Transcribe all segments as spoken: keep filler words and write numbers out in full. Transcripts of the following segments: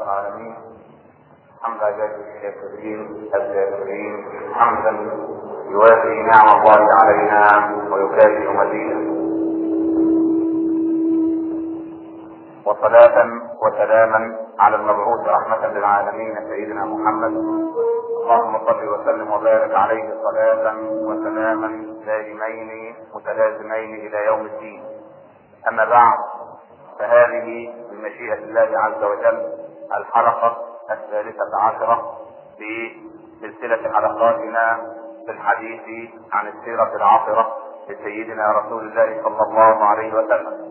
العالمين حمد عباده الشاكرين الذاكرين حمدا يوافي نعم الله علينا ويكافئ مزيدا، وصلاة وسلاما على المبعوث رحمة للعالمين سيدنا محمد. اللهم صل وسلم وبارك عليه صلاة وسلاما دائمين متلازمين الى يوم الدين. اما بعد، فهذه بمشيئة الله عز وجل الحلقة الثالثة عشرة في سلسلة حلقاتنا في الحديث عن السيرة العاطرة لسيدنا رسول الله صلى الله عليه وسلم.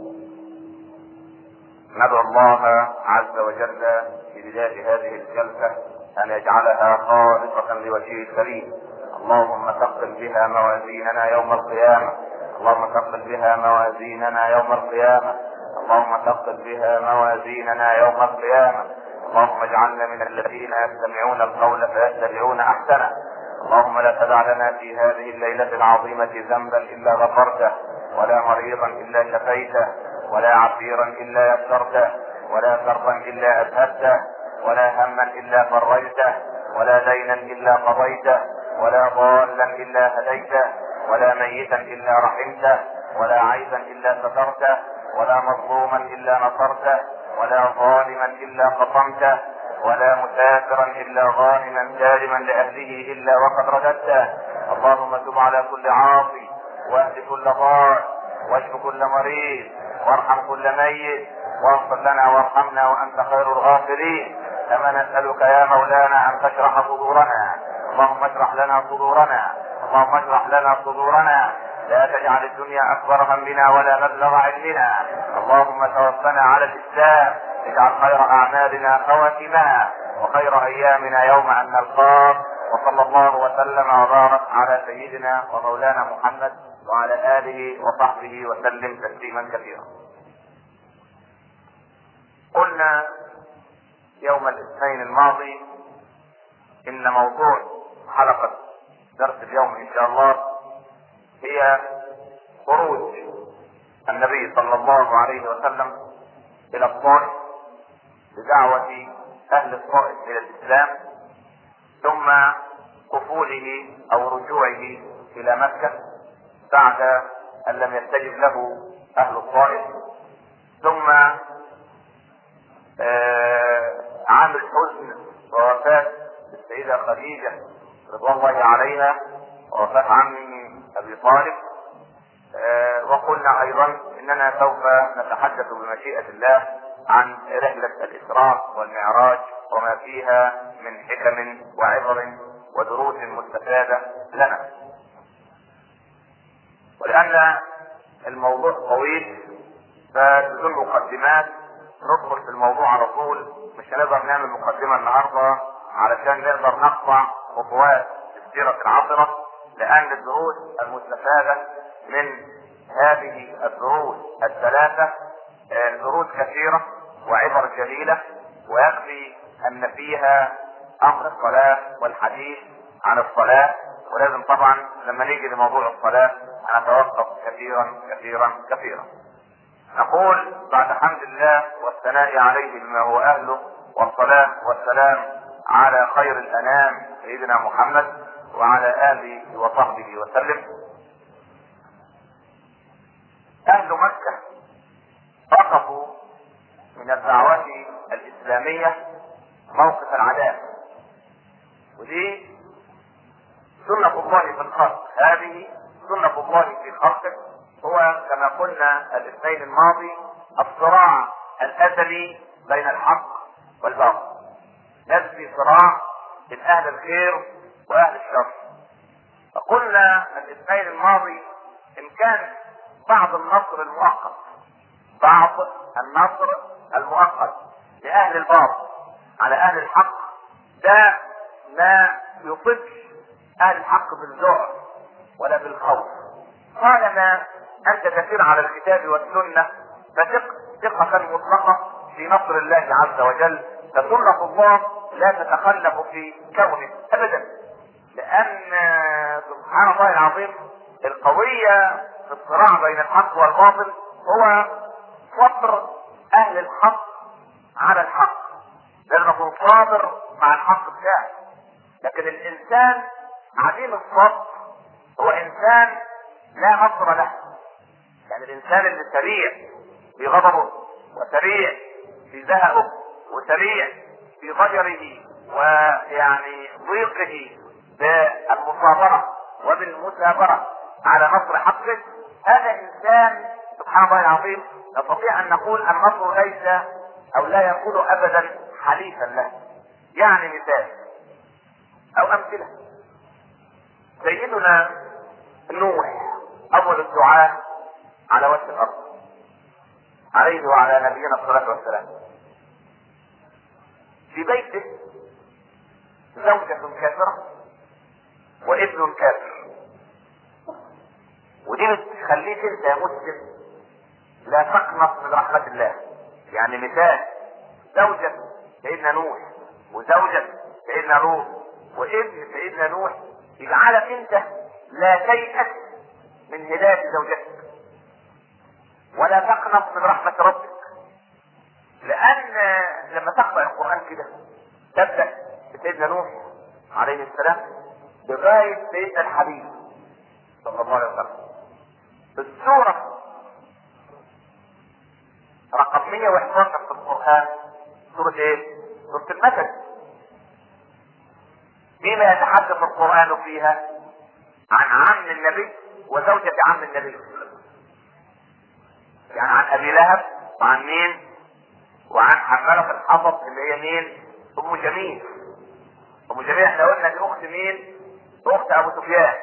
ندعو الله عز وجل في بداية هذه الجلسة أن يجعلها خالصة لوجهه الكريم. اللهم ثقل بها موازيننا يوم القيامة، اللهم ثقل بها موازيننا يوم القيامة، اللهم ثقل بها موازيننا يوم القيامة. اللهم اجعلنا من الذين يستمعون القول فيتبعون أحسنه. اللهم لا تدع لنا في هذه الليلة العظيمة ذنبا إلا غفرته، ولا مريضا إلا شفيته، ولا عسيرا إلا يسرته، ولا كربا إلا أذهبته، ولا هما إلا فرجته، ولا دينا إلا قضيته، ولا ضالا إلا هديته، ولا ميتا إلا رحمته، ولا عيبا إلا سترته، ولا مظلوما إلا نصرته، ولا ظالما إلا قصمته، ولا مسافرا إلا غانما سالما لأهله إلا وقد رددته. اللهم تب على كل عاصي، واهد كل ضال، واشف كل مريض، وارحم كل ميت، واغفر لنا وارحمنا وأنت خير الغافرين. كما نسألك يا مولانا أن تشرح صدورنا، اللهم اشرح لنا صدورنا، اللهم اشرح لنا صدورنا، لا تجعل الدنيا أكبر همنا ولا مبلغ علمنا. اللهم توفنا على الإسلام، اجعل خير أعمالنا خواتمها، وخير أيامنا يوم أن نلقاك. وصلى الله وسلم وبارك على سيدنا ومولانا محمد وعلى آله وصحبه وسلم تسليما كثيرا. قلنا يوم الاثنين الماضي إن موضوع حلقة درس اليوم إن شاء الله هي خروج النبي صلى الله عليه وسلم إلى الطائف بدعوة أهل الطائف إلى الإسلام، ثم قفوله أو رجوعه إلى مكة بعد أن لم يستجب له أهل الطائف، ثم عام الحزن ووفاة السيدة خديجة رضوان الله عليها ووفاة عمه أبي طالب. وقلنا أيضا إننا سوف نتحدث بمشيئة الله عن رحلة الإسراء والمعراج وما فيها من حكم وعبر ودروس مستفادة لنا. ولأن الموضوع طويل فبدون مقدمات ندخل في الموضوع على طول. مش هنقدر نعمل مقدمة النهاردة علشان نقدر نقطع خطوات السيرة العاطرة، لأن الدروس المستفادة من هذه الدروس الثلاثة دروس كثيرة وعبر جليلة، ويكفي أن فيها أمر الصلاة والحديث عن الصلاة. ولازم طبعا لما نيجي لموضوع الصلاة هنتوقف كثيرا كثيرا كثيرا. نقول بعد حمد الله والثناء عليه بما هو أهله، والصلاة والسلام على خير الأنام سيدنا محمد وعلى آله وصحبه وسلم. أهل مكة وقفوا من الدعوة الإسلامية موقف العداء، ودي سنة الله في الخلق، هذه سنة الله في خلقه. هو كما قلنا الاثنين الماضي الصراع الأزلي بين الحق والباطل. لازم في صراع بين أهل الخير وأهل الشر. فقلنا الاثنين الماضي إن كان بعض النصر المؤقت بعض النصر المؤقت لأهل الباطل على أهل الحق، ده ما يصبش أهل الحق بالذعر ولا بالخوف. طالما أنت تسير على الكتاب والسنة فثق ثقة مطلقة في نصر الله عز وجل، فسنة الله لا تتخلف في كونه أبدا، لأن سبحان الله العظيم القوية في الصراع بين الحق والباطل هو فطر أهل الحق على الحق. لازم صابر مع الحق بتاعه. لكن الانسان عديم الصبر هو انسان لا نصر له. يعني الانسان اللي سريع في غضبه وسريع في زهقه وسريع في ضجره ويعني ضيقه بالمصابرة وبالمثابرة على نصر حقه، هذا انسان سبحان الله العظيم نستطيع ان نقول النصر ليس او لا يكون ابدا حليفا له. يعني مثال او امثلة، سيدنا نوح اول الدعاء على وجه الارض عليه وعلى نبينا الصلاة والسلام، في بيته زوجة كافرة وابن كافر. ودي بتخليك انت يا مسلم لا تقنط من رحمة الله. يعني مثال، زوجة سيدنا نوح وزوجة سيدنا لوط وابن سيدنا نوح يجعلك انت لا تيأس من هداية زوجتك ولا تقنط من رحمة ربك. لان لما تقرأ القرآن كده تبدأ بسيدنا نوح عليه السلام لغاية سيدنا الحبيب صلى الله عليه وسلم. السورة رقم مئة وأحد عشر في القرآن سورة ايه؟ سورة المثل. فيما يتحدث القرآن فيها عن عم النبي وزوجة عم النبي، يعني عن ابي لهب وعن مين؟ وعن حمالة الحطب اللي هي مين؟ ام جميل. ام جميل احنا قلنا دي اخت مين؟ اخت ابو سفيان،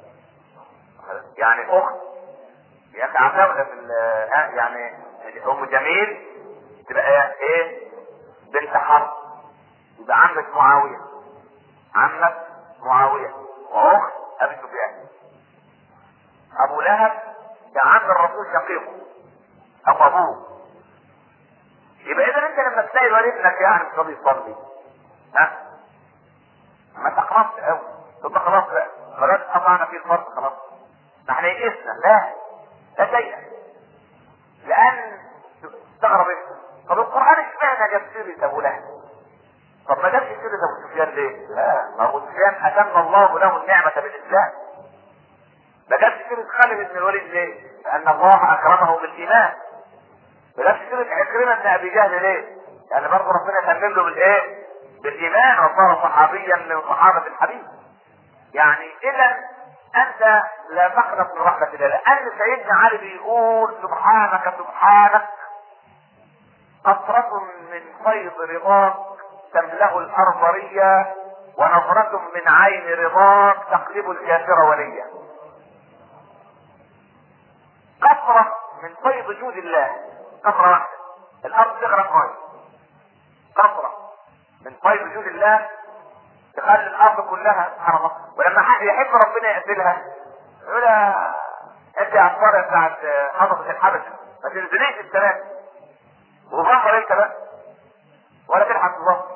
يعني اخت يا اخي عتاولة في يعني ام جميل تبقى ايه؟ بنت حرب، يبقى عمة معاوية، عمة معاوية واخت ابي سفيان. ابو لهب كان عم الرسول شقيقه اخو ابوه. يبقى اذا انت لما تلاقي الولد ابنك يعني مش راضي يصلي ها ما تقربش قوي تبقى خلاص بقى خلاص قطعنا فيه الفرق خلاص ما احنا يئسنا. لا لا شيء، لان تستغرب انت طب القران اشمعنى جاب سيره ابو لهب؟ طب ما جابش سيره ابو سفيان ليه؟ لا ما ابو سفيان اتم الله له النعمه بالاسلام. ما جابش سيره خالد بن الوليد ليه؟ لان الله اكرمه بالايمان. ما جابش سيره عكرمه بن ابي جهل ليه؟ يعني برضه ربنا يتمم له بالايه؟ بالايمان وصار صحابيا من صحابه الحبيب. يعني اذا انت لا تقنط من رحمه الله، لان سيدنا علي بيقول سبحانك سبحانك قطرة من فيض رضاك تملأ الارض ريا ونظرة من عين رضاك تقلب الكافر وليا. قطرة من فيض جود الله، قطرة واحدة الارض تغرق ميه، قطرة من فيض جود الله تخلي الارض كلها سبحان الله. ولما حد يحب ربنا يقتلها يقول انت يا عصارة بتاعت حضرة الحبشة ما تنزليش السلام وظهر انت بقى ولا تلحق الله.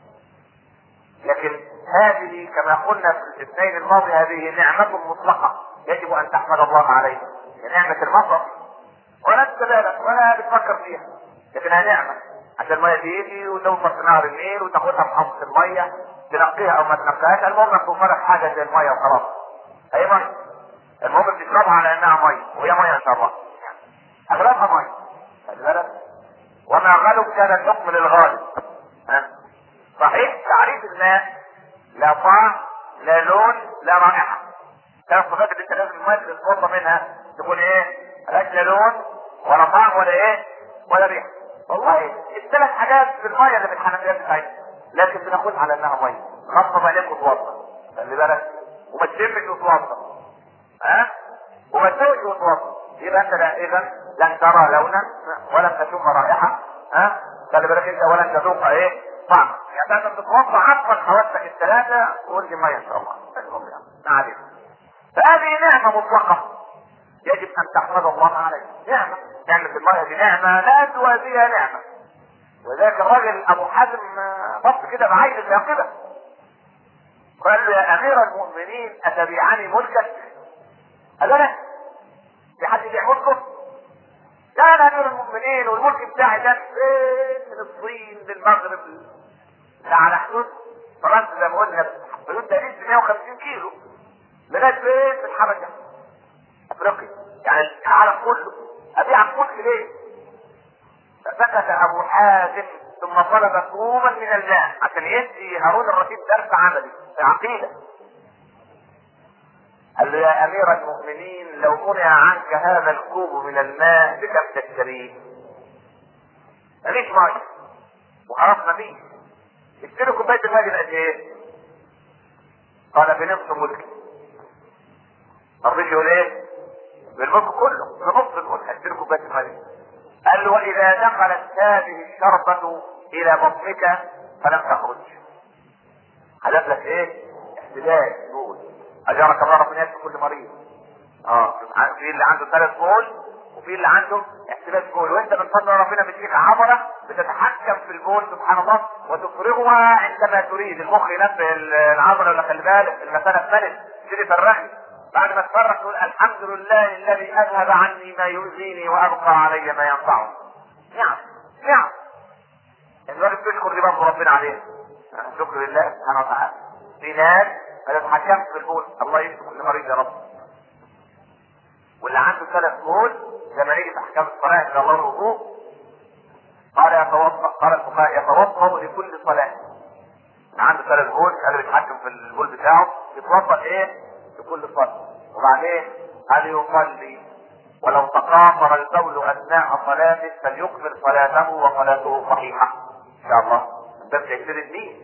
لكن هذه كما قلنا في الاثنين الماضي هذه نعمة مطلقة يجب ان تحمد الله عليها. نعمة المطر ولا تتبالغ ولا بتفكر فيها، لكنها نعمة عشان المية تيجي وتوصل في نهر النيل وتاخدها في حوض المية تنقيها او ما تنقيهاش، المهم توفر لك حاجة زي المية وخلاص. اي مية المهم بتشربها على انها مية وهي مية ان شاء الله اغلبها مية. خلي بالك وما غلب كان الحكم للغالب. ها صحيح تعريف الماء لا طعم لا لون لا رائحة. ثلاث صفات اللي انت لازم الماء تتوضى منها تكون ايه؟ ملهاش لا لون ولا طعم ولا ايه؟ ولا ريحة. والله الثلاث حاجات في الماء اللي في الحنفيات بتاعتنا لكن بناخدها على انها مية. غصب عليك وتوضى خلي بالك وما تشمش وتوضى ها وما تسويش وتوضى. يبقى انت لا اذا لن ترى لونا ولن تشم رائحة ها خلي بالك انت ولن تذوق ايه؟ طعم. يعني انت بتتوضى عطفا حواسك الثلاثة وقول لي مية ان شاء الله. ما عليك. فهذه نعمة مطلقة يجب ان تحمد الله عليها. نعمة نعمة المية دي نعمة لا توازيها نعمة. وذاك الراجل ابو حازم بص كده بعين اليقظة قال له يا امير المؤمنين اتبيعني ملكك؟ قال له في حد يبيع ملكه؟ يا امير المؤمنين والملك بتاعي ده فين؟ من الصين للمغرب ده على حدود فرنسا زي ما قلنا، حدود تقريبا مئة وخمسين كيلو لغايه فين؟ في الحبشه افريقيا، يعني العالم كله. ابيع القدس ليه؟ فسكت ابو حازم ثم طلب كوبا من الماء عشان يدي هارون الرشيد درس عملي في عقيده. قال له يا امير المؤمنين لو منع عنك هذا الكوب من الماء بكم تشتريه؟ مفيش ميه وخلاص مفيش. اشتري كوبايه الماء دي بقد ايه؟ قال بنصف ملكي. ما رضيش يقول ايه؟ بالملك كله، بنصف الملك اشتري كوبايه الماء دي. قال له واذا دخلت هذه الشربة الى بطنك فلم تخرج. حدث لك ايه؟ احتلال بول. اجارك الله ربنا يشفي كل مريض. اه في اللي عنده ثلاث بول وفي اللي عنده احتلال بول، وانت من فضل ربنا بتجيك عبره بتتحكم في البول سبحان الله وتفرغها عندما تريد. المخ ينبه العبره ولا خلي بالك المساله اتملت تبتدي تفرغي. بعد ما تفرغ تقول الحمد لله الذي اذهب عني ما يؤذيني وابقى علي ما ينفعني. نعم نعم. الواحد بيشكر دي برضه ربنا عليه. شكر لله سبحانه وتعالى. في ناس ما تتحكمش في البول، الله يشفي كل مريض يا رب. واللي عنده ثلاث بول زي ما نيجي في احكام الصلاه ان الله الوضوء قال يتوضا، قال الفقهاء يتوضا لكل صلاه. اللي عنده ثلاث بول قال بيتحكم في البول بتاعه يتوضا ايه؟ لكل صلاه. وبعدين قال يصلي ولو تقاطر البول اثناء صلاته فليكمل صلاته وصلاته صحيحه ان شاء الله. ده بتعترف بيه.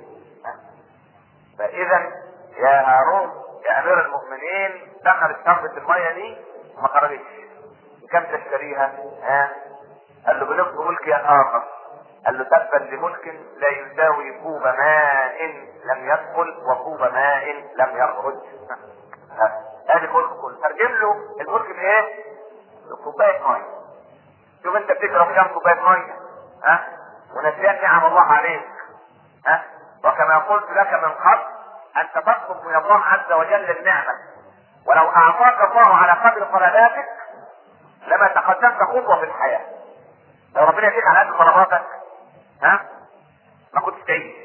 فاذا يا هارون يا امير المؤمنين دخلت شربة المية دي ما خرجتش. بكم تشتريها؟ ها؟ قال له بنصف ملك يا اخر. قال له تبا لملك لا يساوي كوب ماء لم يدخل وكوب ماء لم يخرج. ادي ملك كله. ترجم له الملك بايه؟ بكوبايه ميه. شوف انت بتكره كام كوبايه ميه؟ ها؟ ونسيان نعم الله عليك. ها؟ وكما قلت لك من قبل انت تطلب من الله عز وجل النعمه، ولو اعطاك الله على قدر طلباتك لما تقدمت خطوه في الحياه. لو ربنا يديك على قد طلباتك ها ما كنتش تعيش.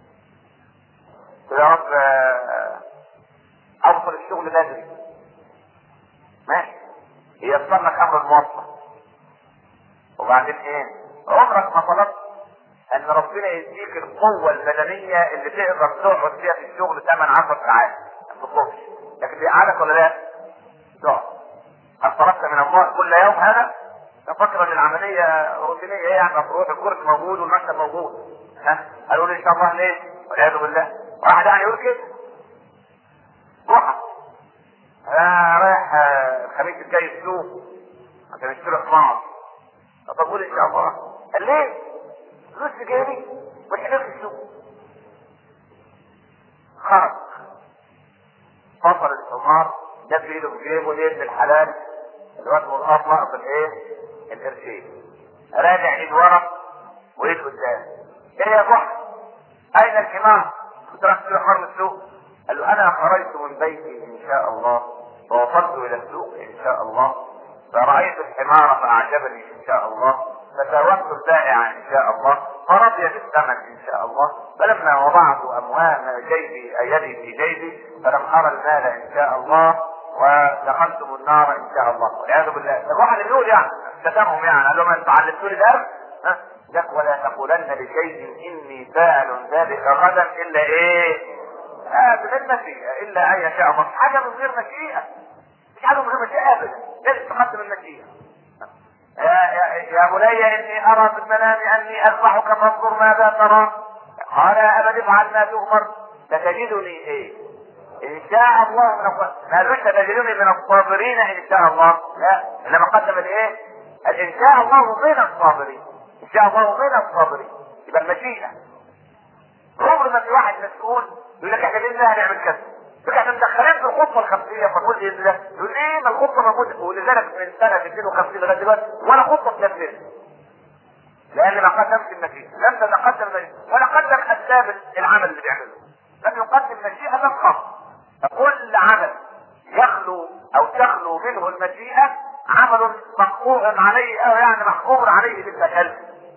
يا رب اوصل الشغل بدري ماشي ييسر لك امر المواصله. وبعدين ايه؟ عمرك ما طلبت ان ربنا يديك القوة البدنية اللي تقدر تقعد فيها في الشغل ثمانية عشر ساعات ما تطلبش، لكن بيقعدك ولا لا؟ تقعد. هل طلبت من الله كل يوم هذا؟ تفكر ان العملية روتينية ايه يعني؟ تروح الكرسي موجود والمكتب موجود. ها؟ قالوا لي ان شاء الله ليه؟ والعياذ بالله. واحد يعني يقول كده. روح. انا رايح الخميس الجاي السوق عشان اشتري حمار. طب اقول ان شاء الله. قال ليه؟ فلوس في جيبي والحلال في السوق. خرج فصل الحمار جاب ايده في جيبه ليه ابن الحلال الواد والارض لقط الايه؟ القرشين. راجع ايد ورا وايد قدام. ايه يا بحر؟ اين الحمار؟ كنت راح تشتري حمار من السوق. قال له انا خرجت من بيتي ان شاء الله ووصلت الى السوق ان شاء الله فرأيت الحمار فاعجبني ان شاء الله فساومت البائع ان شاء الله فرضي بالثمن ان شاء الله. فلما وضعت اموال جيبي يدي في جيبي فلم ارى المال ان شاء الله ودخلتم النار ان شاء الله والعياذ بالله. الواحد بيقول يعني شتمهم يعني قال لهم انتوا علمتوا لي درس ها لك ولا تقولن لشيء اني فاعل ذلك غدا الا ايه؟ هذا المشيئة الا ان يشاء الله. حاجه من غير مشيئه مش حاجه من غير مشيئه ابدا لازم تقدم المشيئه. يا, يا, يا بني اني ارى في المنام اني اذبحك فانظر ماذا ترى. قال يا ابت افعل ما تؤمر ستجدني ايه؟ ان شاء الله من الصابرين. ما قالوش ستجدني من الصابرين ان شاء الله، لا انما قدم الايه؟ ان شاء الله من الصابرين. ان شاء الله من الصابرين يبقى المشيئه. عمر ما في واحد مسؤول يقول لك احنا باذن الله هنعمل كذا. يقول احنا مدخلين في الخطه الخمسيه فقول باذن الله. يقول ايه ما الخطه موجوده ولذلك من سنه اثنين وخمسين لغايه دلوقتي ولا خطه تنفذ. لان ما قدمش المشيئه، لم تتقدم المشيئه ولا قدم اسباب العمل اللي بيعمله. لم يقدم مشيئه خاصه. فكل عمل يخلو او تخلو منه المشيئه عمل مقطوع عليه او يعني محكوم عليه بالتكلف.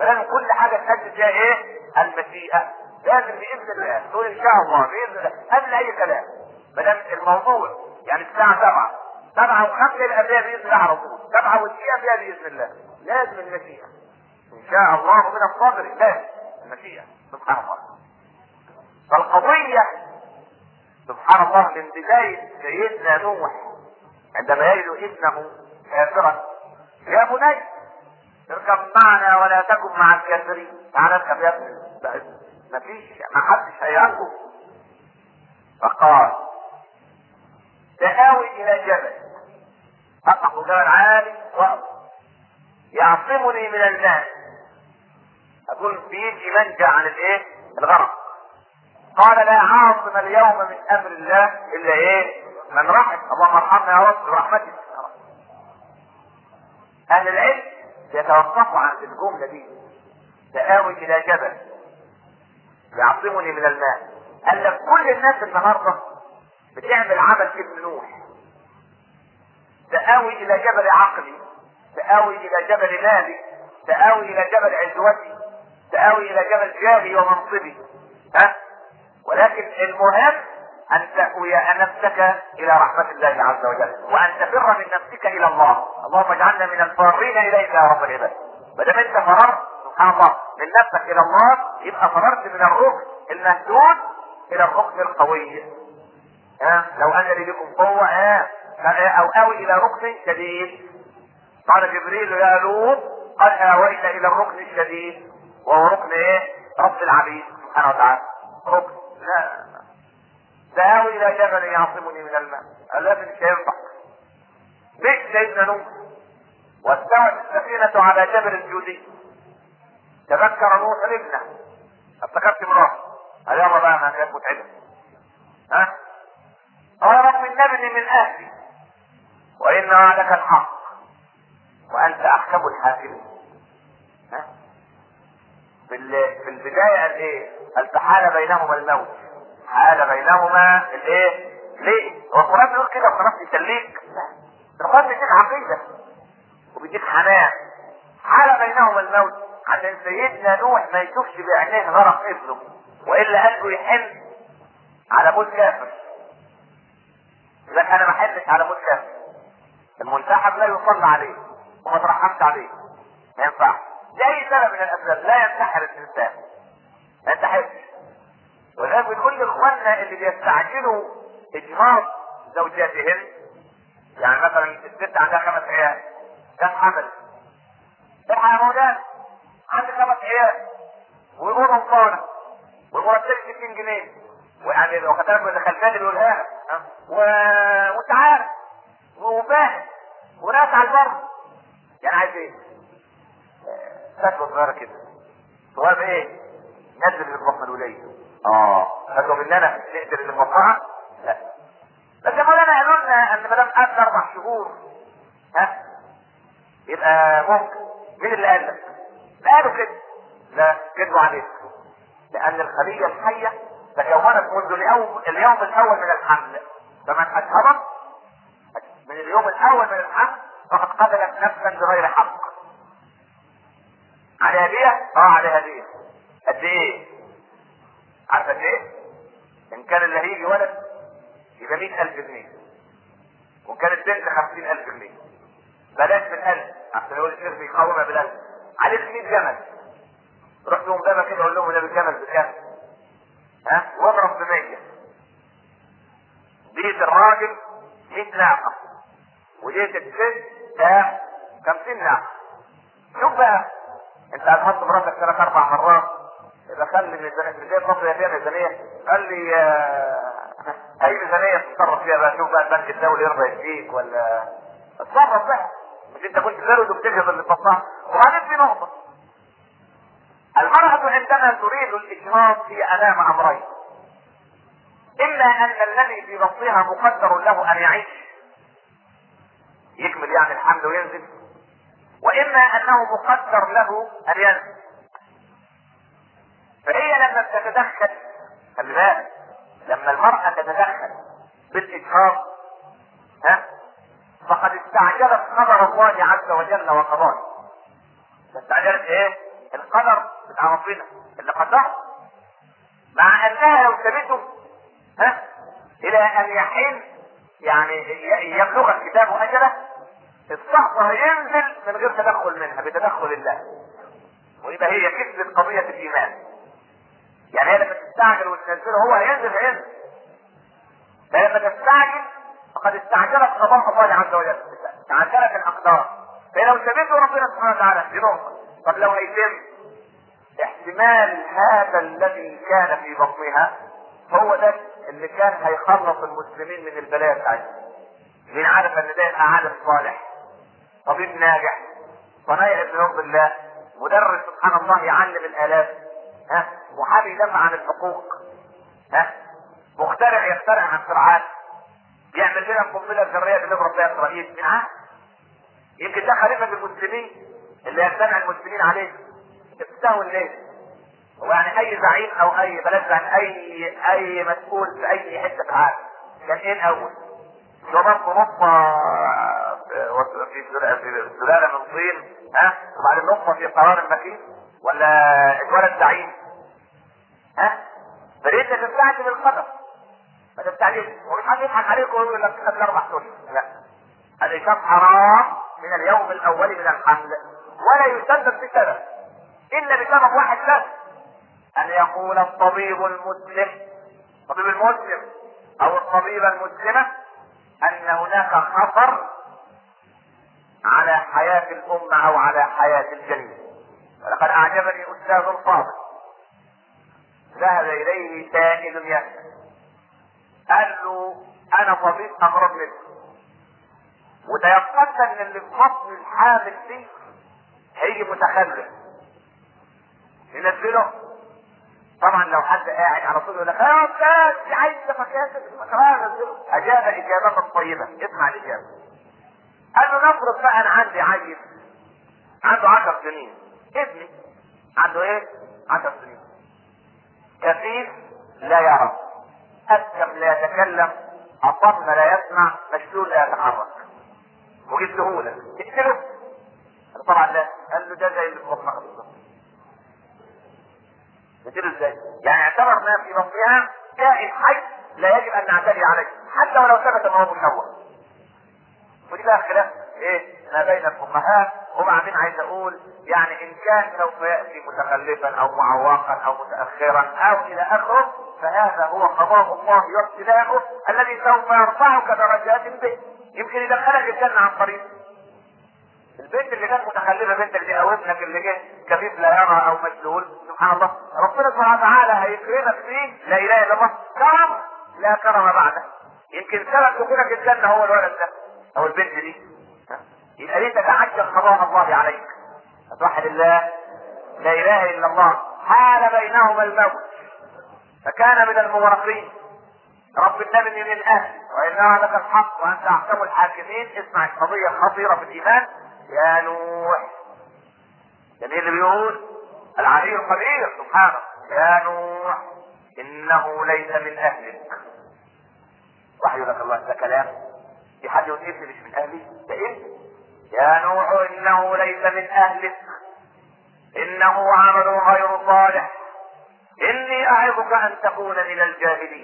فلازم كل حاجه تحدد فيها ايه؟ المشيئه. لازم باذن الله تقول ان شاء الله باذن الله قبل اي كلام. ما دام الموضوع يعني الساعه سبعة سبعة وخمسة يبقى فيها باذن الله على طول، سبعة ودقيقه فيها باذن الله. لازم المشيئه ان شاء الله من الصدر، لازم المشيئه سبحان الله. فالقضيه سبحان الله من بدايه سيدنا نوح عندما يجد ابنه كافرا: يا بني اركب معنا ولا تكن مع الكافرين. تعال اركب يا ابني، مفيش ما حدش هيعرفه. فقال: سآوي الى جبل، اطلق جبل عالي يعصمني من الماء، اكون بيدي منجا عن الايه؟ الغرق. قال: لا عاصم اليوم من امر الله الا ايه؟ من رحم. اللهم ارحمنا يا رب برحمتك. اهل العلم يتوقفوا عند الجمله دي: سآوي الى جبل يعصمني من الماء. قال لك كل الناس النهارده بتعمل عمل ابن نوح: سآوي الى جبل عقلي، سآوي الى جبل مالي، سآوي الى جبل عزوتي، سآوي الى جبل جاهي ومنصبي. ها؟ ولكن المهم ان تأوي نفسك الى رحمة الله عز وجل، وان تفر من نفسك الى الله. اللهم اجعلنا من الفارين اليك يا رب العباد. ما دام انت فررت سبحان الله من نفسك الى الله، يبقى فررت من الركن المهدود الى الركن القوي. ها؟ لو ان لي بكم قوة ها او اوي الى ركن شديد. قال جبريل: يا لوط قد اويت الى الركن الشديد، وهو ركن ايه؟ رب العبيد سبحانه وتعالى. ركن لا سآوي الى جبل يعصمني من الماء. قال لا مش هينفع. مش سيدنا نوح واستوت السفينة على جبل الجودي. تذكر نوح ابنه، افتكرت امرأة. قال: يلا بقى ما كانت متعبة. ها؟ قال: رب النبني من اهلي وان وعدك الحق وانت احكم الحاكمين. ها؟ في في البداية قال ايه؟ قال: فحال بينهما الموت. حال بينهما الايه؟ ليه؟ هو القرآن بيقول كده وخلاص يسليك؟ القرآن بيديك عقيدة وبيديك حنان. حال بينهما الموت عشان سيدنا نوح ما يشوفش بعينيه غرق ابنه، والا قلبه يحن على موت كافر. لكن انا ما حنش على موت كافر. المنتحب لا يصلى عليه وما ترحمش عليه، ما ينفعش. لأي سبب من الاسباب لا ينتحر الانسان، ما ينتحرش. ولذلك بنقول لاخواننا اللي بيستعجلوا اجهاض زوجاتهم، يعني مثلا الست عندها خمس عيال، كم حمل؟ الحق يا مولانا عندي خمس عيال ويقولوا صالح والمرتب ستين جنيه، ويعني لو كتبت من الخلفات اللي يقولها و... وانت عارف وفاهم وناس على البر، يعني عايز ايه؟ فتوى صغيره كده، ثواب ايه؟ نزل اللي في بطن الوليه. اه فتوى مننا نقدر اللي في بطنها؟ لا. بس يا مولانا قالوا لنا ان ما دام قبل اربع شهور ها يبقى ممكن. مين اللي قال لك؟ قالوا كده. لا كذبوا عليك، لان الخليه الحيه تكونت منذ اليوم اليوم الاول من الحمل، فمن اشهرت من اليوم الاول من الحمل فقد قتلت نفسا بغير حق. عليها هديه؟ اه عليها هديه. قد ايه؟ عارف قد ايه؟ ان كان اللي هيجي ولد يبقى مئة ألف جنيه، وان كانت بنت خمسين ألف جنيه. بلاش من ألف عشان يقول الشيخ بيقاومها بالألف. عليك مئة جمل، روح لهم بابا كده اقول لهم ده بالجمل بكام؟ ها؟ واضرب بمية. ديت الراجل مئة ناقة، وديت الست كام؟ خمسين ناقة. شوف بقى انت هتحط مراتك ثلاث اربع مرات يبقى خلي ميزانية ميزانية مصر فيها ميزانية، قال لي اي ميزانية تتصرف فيها بقى. شوف بقى البنك الدولي يرضى يديك ولا اتصرف بقى، مش انت كنت زارد وبتجهز اللي بطنها. وبعدين في نقطة، المرأة عندما تريد الإجهاض هي أمام أمرين: إما أن الذي في بطنها مقدر له أن يعيش يكمل يعني الحمل وينزل، وإما أنه مقدر له أن ينزل. فهي لما تتدخل، خلي بالك، لما المرأة تتدخل بالإجهاض ها فقد استعجلت قدر الله عز وجل وقضاه. استعجلت ايه؟ القدر ثبتوا ها الى ان يحين يعني يبلغ الكتاب اجله، الصحبة هينزل من غير تدخل منها، بتدخل الله. ويبقى هي كسبت قضية الايمان. يعني هي لما تستعجل وتنزله هو هينزل هينزل. فلما تستعجل فقد استعجلت قضاء الله عز وجل، استعجلت الاقدار. فلو ثبته ربنا سبحانه وتعالى دي نقطة. طب لو هيتم احتمال هذا الذي كان في بطنها هو ده اللي كان هيخلص المسلمين من البلايا بتاعتهم. مين عارف ان ده يبقى عالم صالح، طبيب ناجح، صنايعي ابن يرضي الله، مدرس سبحان الله يعلم الالاف، ها محامي يدافع عن الحقوق، ها مخترع يخترع عن اختراعات، يعمل لنا القنبله الذريه اللي بيضرب بها اسرائيل. مين عارف؟ يمكن ده خليفه المسلمين اللي يجتمع المسلمين عليه. تستهون ليه؟ هو يعني اي زعيم او اي بلد عن اي اي مسؤول في اي حته في العالم كان ايه الاول؟ ضرب نقطه في سلاله من طين، ها وبعدين نقطه في قرار مكين، ولا اتولد زعيم؟ ها فريد تستعجل القدر، ما تستعجلش. ومش حد يضحك عليك ويقول لك قبل اربع اشهر، لا، هذا شرط حرام من اليوم الاول من الحمل، ولا يسبب بسبب الا بسبب واحد بس، ان يقول الطبيب المسلم، الطبيب المسلم او الطبيبة المسلمة ان هناك خطر على حياة الامة او على حياة الجنين. ولقد اعجبني استاذ فاضل ذهب اليه سائل يسأل، قال له انا طبيب امراض نساء وتيقنت ان اللي في بطن الحامل دي هيجي متخلف ننزله. طبعا لو حد قاعد على طول يقول لك يا استاذ دي عايزه فكاسه ننزله. اجاب اجابه طيبه، اسمع الاجابه. قال له نفرض بقى انا عندي عيل عنده عشر سنين، ابني عنده ايه؟ عشر سنين، كفيف لا يرى، أبكم لا يتكلم، أصم لا يسمع، مشلول لا يتحرك، وجبته لك تقتله؟ طبعا لا. قال له ده زي اللي في بطنها بالظبط. تقتله ازاي؟ يعني اعتبر ما في بطنها كائن حي لا يجب ان نعتدي عليه حتى ولو ثبت ان هو مشوه. ودي بقى خلاف ايه ما بين الفقهاء. وبعدين عايز اقول يعني ان كان سوف ياتي متخلفا او معوقا او متاخرا او الى اخره، فهذا هو قضاء الله وابتلاؤه الذي سوف يرفعك درجات به، يمكن يدخلك الجنه عن طريق البنت اللي كانت متخلفه، بنتك دي او ابنك اللي جه كفيف لا يرى او مشلول. سبحان الله، ربنا سبحانه وتعالى هيكرمك فيه لا اله الا الله كرم لا كرم بعده. يمكن سبب دخولك الجنه هو الولد ده او البنت دي. يبقى ليه تتعجل قضاء الله عليك؟ توحد الله، لا اله الا الله. حال بينهما الموت فكان من المغرقين. رب النبي من الاهل وانها لك الحق وانت احكم الحاكمين. اسمع القضيه الخطيره في الايمان يا نوح. يعني اللي بيقول العلي القدير سبحانه يا نوح انه ليس من اهلك. وحي لك الله، ده كلام في حد يقول ابني مش من اهلي؟ ده ابني. يا نوح انه ليس من اهلك انه عمل غير صالح اني اعظك ان تكون من الجاهلين.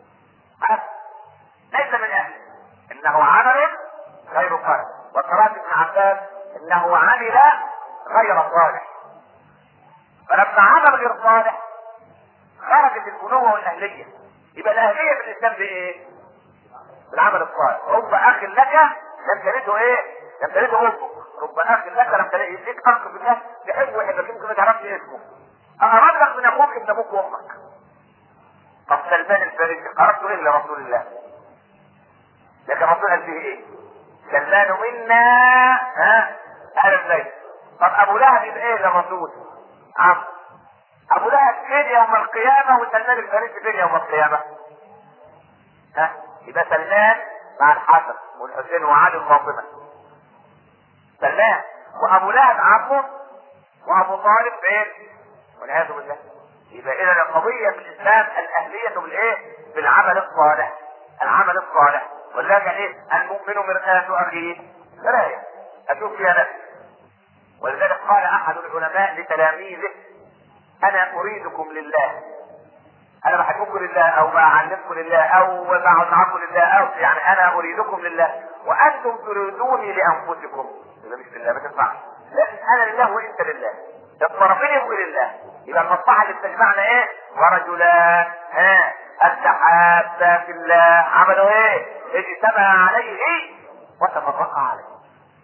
ليس من اهلك انه عمل غير صالح. وقرات ابن عباس انه عمل غير صالح. فلما عمل غير صالح خرجت البنوه والاهليه. يبقى الاهليه في الاسلام بايه؟ بالعمل الصالح. رب اخ لك لم تلده ايه؟ لم تلده امك. رب اخ لك لم تلده يديك اخ بالله تحبه يحبك يمكن ما تعرفش اسمه. اقرب لك من ابوك ابن ابوك وامك. طب سلمان الفارسي قربته ايه لرسول الله؟ لكن الرسول قال فيه ايه؟ سلمان منا ها اهل البيت. طب ابو لهب يبقى ايه للرسول؟ عم ابو لهب فين يوم القيامه وسلمان الفارسي فين يوم القيامه؟ ها يبقى سلمان مع الحسن والحسين وعلي وفاطمه. سلمان وابو لهب عمه وابو طالب فين؟ والعياذ بالله. يبقى اذا القضيه في الاسلام الاهليه بالايه؟ بالعمل الصالح. العمل الصالح. ولذلك ايه؟ المؤمن مرآة اخيه مراية اشوف فيها نفسي. ولذلك قال احد العلماء لتلاميذه انا اريدكم لله انا بحبكم لله او بعلمكم لله او بقعد معاكم لله، او يعني انا اريدكم لله وانتم تريدوني لانفسكم، يبقى مش لله، ما تنفعش. لازم انا لله وانت لله، الطرفين يبقوا لله. يبقى المصلحه اللي بتجمعنا ايه؟ ورجلان ها التحابا في الله عملوا ايه؟ اجتمع عليه ايه؟ وتفرقا عليه.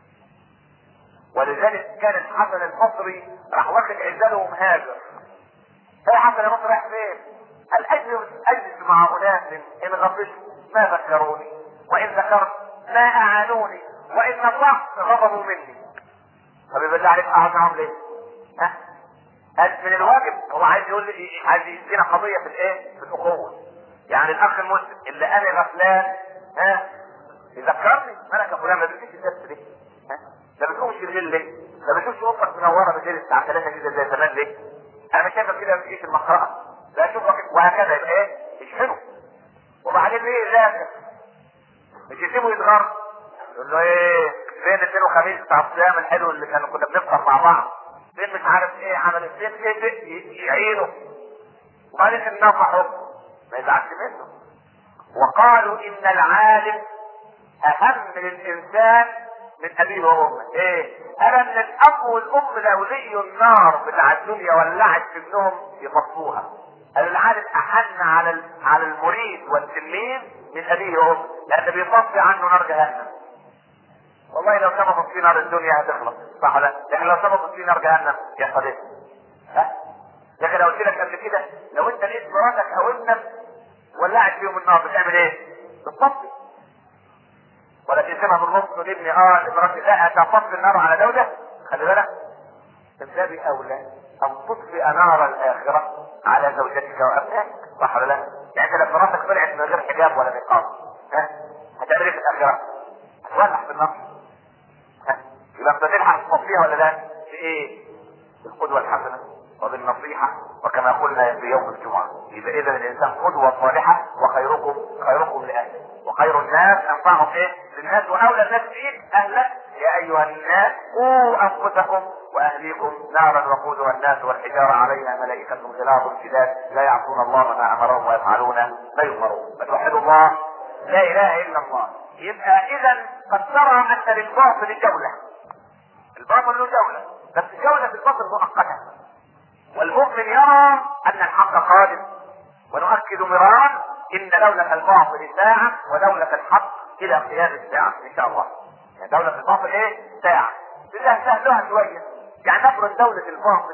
ولذلك كان الحسن البصري راح واخد عزاله ومهاجر. يا حسن البصري رايح فين؟ قال اجلس اجلس مع اناس ان غفلت ما ذكروني، وان ذكرت ما اعانوني، وان نصحت غضبوا مني. طب يبقى ده عليك اقعد معاهم ليه؟ ها؟ قال من الواجب، هو عايز يقول لي عايز يدينا قضيه في الايه؟ في الاخوه. يعني الاخ المسلم اللي انا غفلان ها يذكرني، مالك يا فلان ما بتجيش الدرس ليه؟ ها؟ ده ما بتقومش بالليل ليه؟ ده ما بتشوفش اوضتك منوره بالليل الساعه ثلاثة كده زي زمان ليه؟ انا مش شايفك كده في المقرأة، لا اشوفك وهكذا. يبقى ايه؟ يشحنه. وبعدين ايه ذاكر؟ مش يسيبه يتغر يقول له ايه فين الاثنين وخميس بتاع الصيام الحلو اللي كانوا كنا بنفطر مع بعض؟ فين مش عارف ايه عمل فين ايه يعينه. وبعدين نصحه ما يزعلش منه. وقالوا ان العالم اهم للانسان من ابيه وامه. ايه؟ انا ان الاب والام لو لقيوا النار بتاع الدنيا ولعت في ابنهم يطفوها. العالم احن على على المريد والتلميذ من ابيه وامه، لان بيطفي عنه نار جهنم. والله لو سبقت في نار الدنيا هتخلص، صح ولا؟ لكن لو سبقت في نار جهنم يحصل ايه؟ ها؟ لكن لو قلت لك قبل كده لو انت لقيت مراتك او ابنك ولعت فيهم النار بتعمل ايه؟ بتطفي. ولا تقسمها بالنص وتقول ابني اه مراتي لا هتطفي النار على دوله. خلي بالك من باب اولى ان تطفئ نار الاخره على زوجتك وابنائك، صح ولا لا؟ يعني انت لو مراتك طلعت من غير حجاب ولا نقاب ها هتعمل ايه في الاخره؟ هتولع في النار. ها يبقى انت تلحق تطفيها ولا لا؟ بايه؟ بالقدوه الحسنه وبالنصيحه، وكما قلنا في يوم الجمعه. يبقى اذا الانسان قدوه صالحه، وخيركم خيركم لاهله، وخير الناس انفعهم ايه؟ للناس، واولى الناس فيك اهلك. يا ايها الناس قوا انفسكم واهليكم نارا وقودها الناس والحجاره عليها ملائكه غلاظ شداد لا يعصون الله ما امرهم ويفعلون ما يؤمرون. فتوحدوا الله لا اله الا الله. يبقى اذا قد ترى ان للباطل جوله، الباطل له جوله، بس جوله الباطل مؤقته. والمؤمن يرى ان الحق قادم. ونؤكد مرارا ان دولة الباطل ساعة ودولة الحق الى قيام الساعة ان شاء الله. يعني دولة الباطل ايه؟ ساعة. إذا سهلها شوية، يعني نفرض دولة الباطل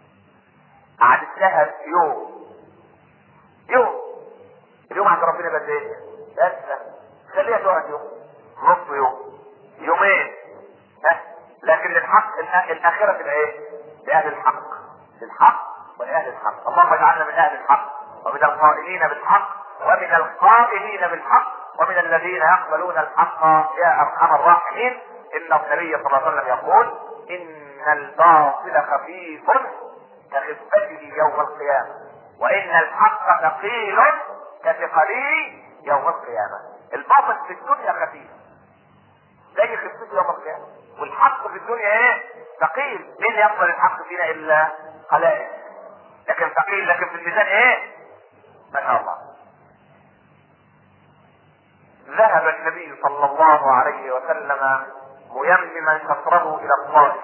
قعدت لها يوم يوم اليوم عند ربنا بس ايه؟ بس خليها تقعد يوم نص يوم يومين ها. لكن الحق الاخرة تبقى ايه؟ لأهل الحق، للحق ولأهل الحق. اللهم اجعلنا من أهل الحق ومن القائلين بالحق ومن القائلين بالحق ومن الذين يقبلون الحق يا أرحم الراحمين. إن النبي صلى الله عليه وسلم يقول إن الباطل خفيف كخفته يوم القيامة، وإن الحق ثقيل كثقله يوم القيامة. الباطل في الدنيا خفيف زي خفته يوم القيامة، والحق في الدنيا ايه؟ ثقيل. مين يقبل الحق فينا الا قلائل، لكن ثقيل. لكن في الميزان ايه؟ ما شاء الله. ذهب النبي صلى الله عليه وسلم ميمما شطره الى الطائف.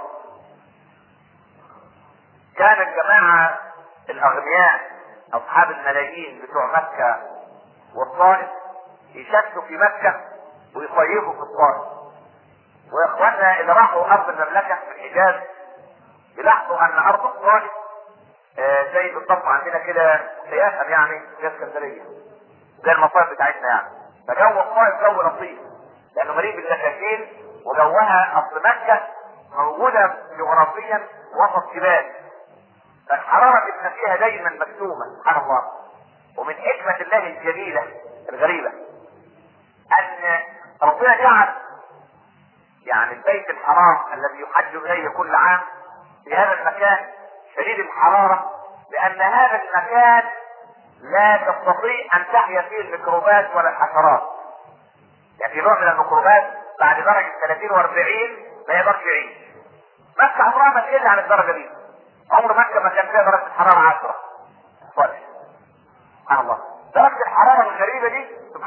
كان الجماعة الاغنياء اصحاب الملايين بتوع مكة والطائف يشتوا في مكة ويصيفوا في الطائف. واخواننا اللي راحوا ارض المملكة في الحجاز يلاحظوا ان ارض الطائف آه زي بالضبط عندنا كده قياسا، يعني زي اسكندرية زي المصايف بتاعتنا يعني. فجو الطائف جو لطيف لانه مليء بالدكاكين، وجوها اصل مكة موجودة جغرافيا وسط جبال، فالحرارة تبقى فيها دايما مكتومة سبحان الله. ومن حكمة الله الجليلة الغريبة ان ربنا جعل يعني البيت الحرام الذي يحج اليه كل عام في هذا المكان شديد الحرارة، لان هذا المكان لا تستطيع ان تحيا فيه الميكروبات ولا الحشرات. يعني في نوع من الميكروبات بعد درجة ثلاثين واربعين ما يقدرش يعيش. مكة عمرها ما تقل عن الدرجة دي. عمر مكة ما كان فيها درجة الحرارة عشرة.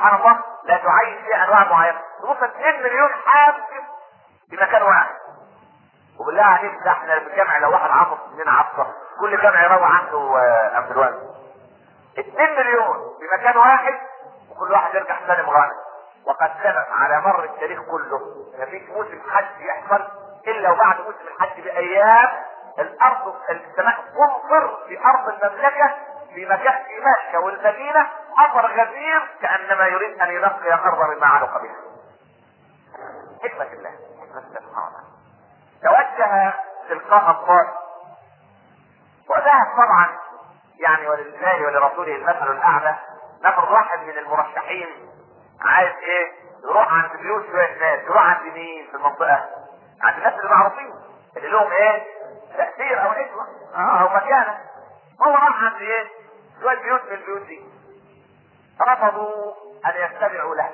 سبحان الله لا تعين فيها انواع معينه. تبص اتنين مليون حاكم في مكان واحد. وبالله عليك ده احنا في الجامع لو واحد عطف اثنين عطف كل جامع يروح عنده امر الوزن. اتنين مليون في مكان واحد وكل واحد يرجع سالم غانم. وقد ثبت على مر التاريخ كله مفيش موسم حج يحصل الا وبعد موسم الحج بايام الارض السماء تمطر في ارض المملكه في مكان في مكه والمدينه مطر غزير كانما يريد ان ينقي الارض مما علق بها. حكمه الله حكمه الله سبحانه وتعالى. توجه تلقاء الطائف وذهب طبعا يعني ولله ولرسوله المثل الاعلى. نفر واحد من المرشحين عايز ايه يروح عند بيوت شويه ناس، يروح عند مين في المنطقه؟ عند الناس اللي معروفين اللي لهم ايه تاثير او اسمه اه او مكانه. هو راح عند ايه شويه بيوت من البيوت دي رفضوا ان يتبعوا له.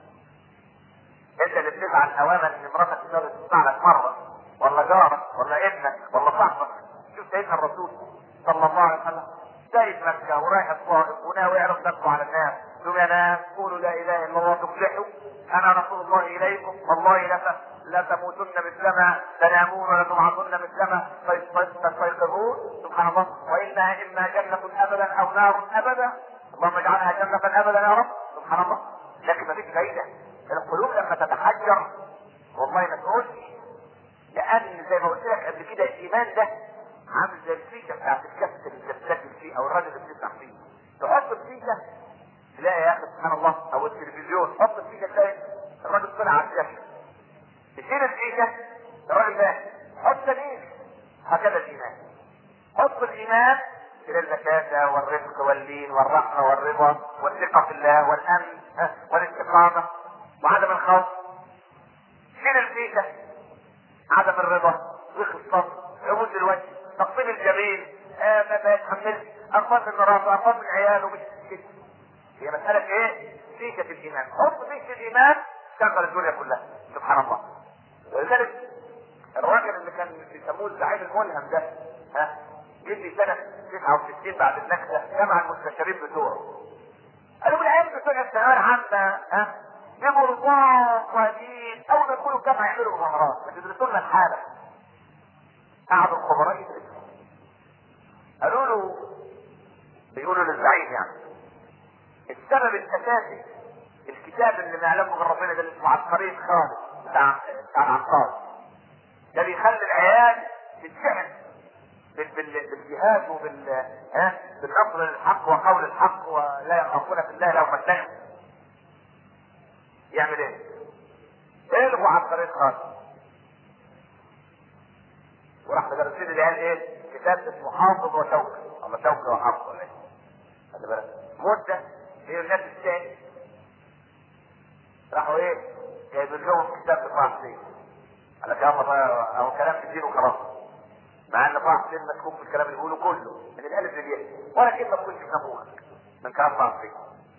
انت اللي بتفعل اوامر ان مراتك تسمع لك مره ولا جارك ولا ابنك ولا صاحبك. شوف سيدنا الرسول صلى الله عليه وسلم سايب مكه ورايح الطائف وناوي يعرف نفسه على الناس. ثم يا ناس قولوا لا اله الا الله تفلحوا انا رسول الله اليكم والله لا لا تموتن مثلما تنامون ولا تبعثن مثلما تستيقظون. سبحان الله وانا اما جنه ابدا او نار ابدا. اللهم اجعلها جنه ابدا يا رب. سبحان الله. لكن مفيش فايده القلوب لما تتحجر والله ما تقولش. لان زي ما قلت لك قبل كده الايمان ده عامل زي الفيشه بتاعت الكبسه اللي بتتسجل فيه او الراجل اللي بتسمع فيه. تحط الفيشه تلاقي يا اخي سبحان الله او التلفزيون حط الفيشه تلاقي الراجل طلع على الشاشه. تشيل الفيشه الراجل ده حط سبيل. هكذا الايمان. حط الايمان الى البشاشه والرفق واللين والرحمه والرضا والثقه في الله والامن والاستقامه وعدم الخوف. شيل الفيشه عدم الرضا ضيق الصبر عبود الوجه تقطيب الجميل آه ما ما يتحملش اخاف من مراته اخاف من عياله مش كده. هي مساله ايه؟ فيشه الايمان. حط فيشه الايمان تشغل الدنيا كلها. سبحان الله. ولذلك الراجل اللي كان بيسموه الزعيم الملهم ده ها جه في سنه تسعة وستين بعد النكسه جمع المستشارين بتوعه قالوا بالعيال بتوع الثانويه العامه ها جيبوا رضاق ودين اول ما يدخلوا الجامعه يعملوا مغامرات ما تدرسوا لنا الحاله. قعدوا الخبراء يدرسوا قالوا له بيقولوا للزعيم يعني السبب الاساسي الكتاب اللي ما يعلمه غير ربنا ده اللي اسمه عبقرية خالد بتاع بتاع العقاد ده بيخلي العيال تتشحن بالجهاد وبال ها بالنصر للحق وقول الحق ولا يخافون في الله لومة لائم. يعمل ايه؟ الغوا عبقرية خالد وراح مدرسين العيال ايه؟ كتاب اسمه حافظ وشوكة ولا شوكة وحافظ ولا ايه؟ خلي بالك مدة هي الناس الثاني راحوا ايه؟ جايبين لهم كتاب لطه حسين على كلام او كلام كتير وخلاص. مع ان طه حسين مسكوك في الكلام اللي بيقوله كله من الالف للياء ولا كلمه تكونش في نافوخك من كلام طه حسين.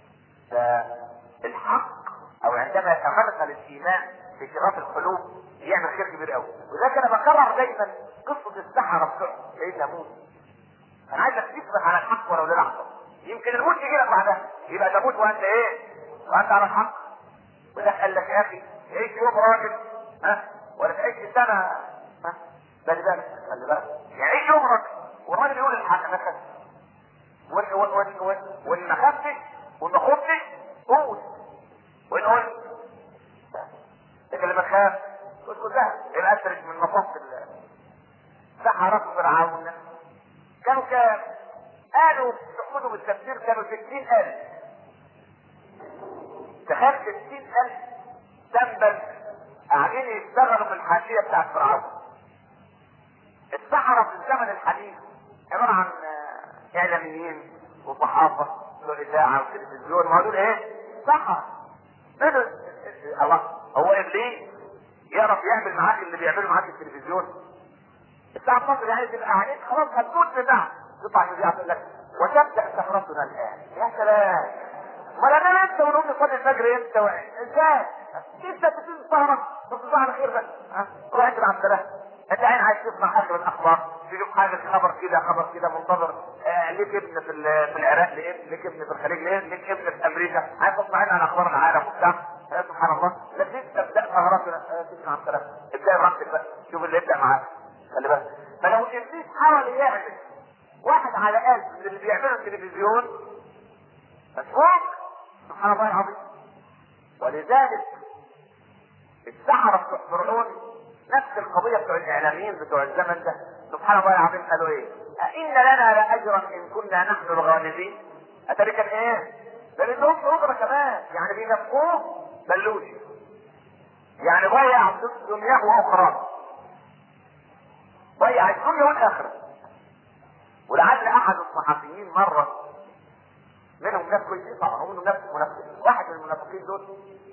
فالحق او عندما يتغلغل الايمان في شغاف القلوب يعمل خير كبير قوي. وذلك انا بكرر دايما قصه السحره بتوع سيدنا موسى. انا عايزك تثبت على الحق ولو للحظه. يمكن الموت يجي لك بعدها يبقى تموت وانت ايه؟ وانت على الحق. وده قال لك يا اخي عيش يوم راجل ها ولا تعيش سنه ها خلي بالك خلي بالك يعيش يوم راجل والراجل يقول الحق ما خدش وان وان وان وان ما خدتش وان ما خدتش قول وان قلت لكن لما تخاف تقول كلها يبقى اسرك من مصاف سحرة فرعون كانوا كام؟ قالوا تحمدوا بالتفسير كانوا ستين ألف. تخيل ستين ألف تنبل قاعدين يشتغلوا في الحاشية بتاعت فرعون. السحرة في الزمن الحديث عبارة عن إعلاميين وصحافة وإذاعة وتلفزيون ما دول إيه؟ سحرة. الله هو إبليس يعرف يعمل معاك اللي بيعمله معاك التلفزيون. الساعة اتناشر يعني تبقى قاعدين خلاص هتموت بتاع تطلع يذيع يقول لك وتبدأ سهرتنا الآن. يا سلام. ما انا انت ونقوم نصلي الفجر انت ازاي؟ انت بتيجي السهرة بتصبح على خير بقى ها؟ روح انت مع السلامة. انت عين عايز تسمع اخر الاخبار، تشوف حاجه خبر كده خبر كده منتظر، آه ليك ابن في في العراق، ليك ليك ابن في الخليج، ليك ليك ابن في امريكا، عايز تسمع عن اخبار العالم وبتاع. سبحان الله. لكن تبدا ثغرات تسمع الكلام، ابدا راسك بقى شوف اللي يبدا معاك. خلي بالك. فلو ابليس حاول يعمل واحد على قلب من اللي بيعمله التلفزيون مسفوك، سبحان الله العظيم. ولذلك السحرة بتوع فرعون نفس القضية بتوع الإعلاميين بتوع الزمن ده، سبحان الله العظيم، قالوا إيه؟ أئن لنا لأجرا إن كنا نحن الغالبين؟ أتاري كان إيه؟ ده لهم أجرة كمان، يعني بينفقوه بلوشي، يعني ضيع دنياه وأخرى، ضيع الدنيا والآخرة. ولعل أحد الصحفيين مرة منهم ناس كويسين طبعا، ومنهم ناس منافقين، واحد من المنافقين دول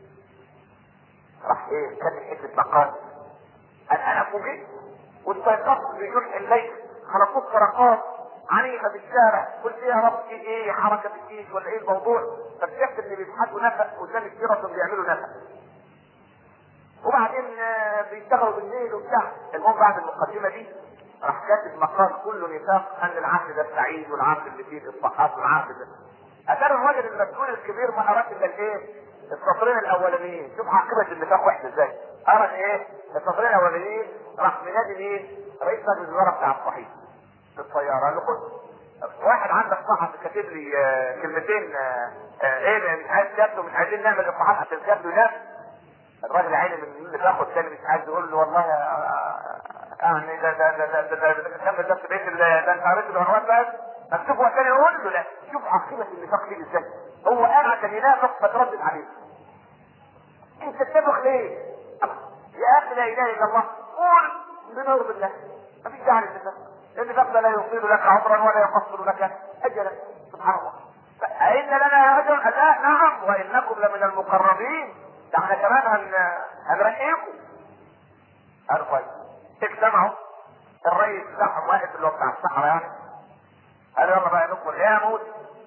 راح ايه كاتب حته مقال، قال انا فوجئت واستيقظت في جنح الليل على صوت خرقات عنيفه في الشارع، قلت يا رب في ايه حركه في الجيش ولا ايه الموضوع؟ فاكتشفت ان بيضحكوا نفق قدام السيره بيعملوا نفق، وبعدين بيشتغلوا بالليل وبتاع. المهم بعد المقدمه دي راح كاتب مقال كله نفاق ان العهد ده السعيد والعهد اللي فيه الصحات والعهد ده. اتاري الراجل المسؤول الكبير ما قراش الا الايه؟ السطرين الاولانيين. شوف عاقبه النفاق وحشه ازاي. قرا ايه؟ السطرين الاولانيين، راح منادي مين؟ رئيس مجلس الوزراء بتاع الصحيح في الطياره، قال له خد واحد عندك صحفي كاتب لي آه كلمتين آه آه ايه مش عايز كاتبه، مش عايزين نعمل اصلاحات عشان كاتبه ينام. الراجل عيني من اللي بياخد تاني مش عايز يقول له والله يعني ده ده ده ده ده ده كمل ده في بيت ده انت قريت العنوان بس مكتوب وقت تاني. يقول له لا شوف عقيمه النفاق دي ازاي. هو قال عشان ينافق فتردد عليه. انت تتفق ليه؟ يا اخي لا اله الا الله، قول بنور بالله، ما فيش داعي للنفاق. النفاق ده لا يطيل لك عمرا ولا يقصر لك اجلا، سبحان الله. فإن لنا اجرا؟ لا نعم، وانكم لمن المقربين، ده احنا كمان هن... هنرقيكم. قالوا طيب. اجتمعوا، الرئيس بتاعهم واقف اللي هو بتاع الصحراء يعني، قالوا يلا بقى ندخل يا موت.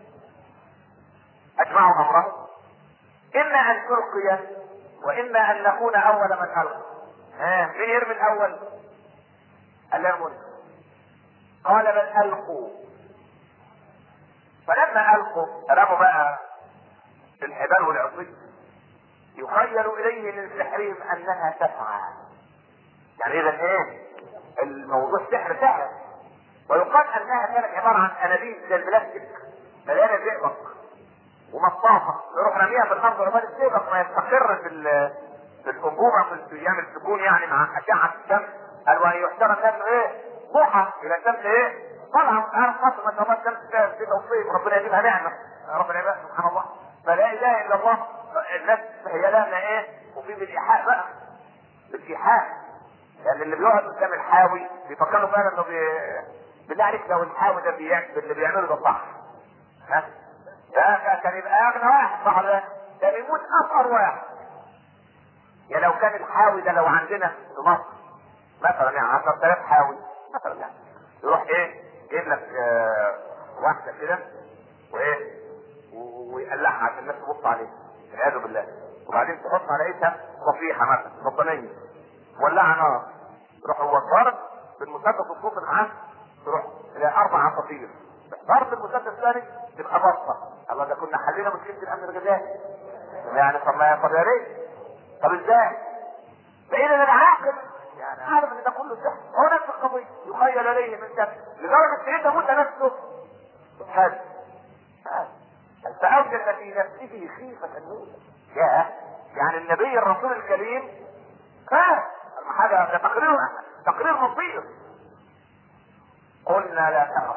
اجمعوا امرهم، اما ان تلقي واما ان نكون اول من القى. ها مين يرمي الاول؟ قال له موسى. قال بل القوا. فلما القوا رموا بقى الحبال والعصي، يخيل اليه من سحرهم انها تسعى. يعني اذا ايه الموضوع؟ سحر سحر. ويقال انها كانت عباره عن انابيب زي البلاستيك مليانه زئبق ومطاطه، يروح رميها في الارض وعمال الزئبق ما يستقر في في الانبوبه في يعمل سكون يعني مع اشعه الشمس. قال وان يحترم منه ايه؟ ضحى الى الشمس ايه؟ طلع عارف خاطر ما شاء الله الشمس في توصيف ربنا يجيبها نعمه، ربنا يبقى سبحان الله. فلا اله الا الله. الناس هي لنا ايه؟ وفي بالايحاء بقى، بالايحاء. يعني اللي بيقعد قدام الحاوي بيفكروا فعلا انه بي... بالله عليك لو الحاوي ده بيعمل اللي بيعمله ده صح، ها؟ ده كان يبقى اغنى واحد صح ولا؟ ده بيموت افقر واحد. يا لو كان الحاوي ده لو عندنا في مصر مثلا يعني عشرة آلاف حاوي مثلا يعني، يروح ايه؟ يجيب لك آه واحده كده وايه؟ ويقلعها عشان الناس تبص عليه والعياذ بالله، وبعدين تحط على ايدها صفيحه مثلا بطانيه ولعها نار، تروح هو ضارب بالمسدس الصوت العام، تروح الى اربع عصافير، ضرب المسدس الثاني تبقى بطه. الله ده كنا حلينا مشكله الامن الغذائي يعني. طب ما طب يا ريت، طب ازاي؟ بقينا العاقل يعني عارف ان ده كله سحر. هو نفس القضيه يخيل اليه من شمس لدرجه سيدنا موسى نفسه هذا فاوجد في نفسه خيفه موسى. يا يعني النبي الرسول الكريم ها حاجه تقرير تقرير مصير. قلنا لا تخف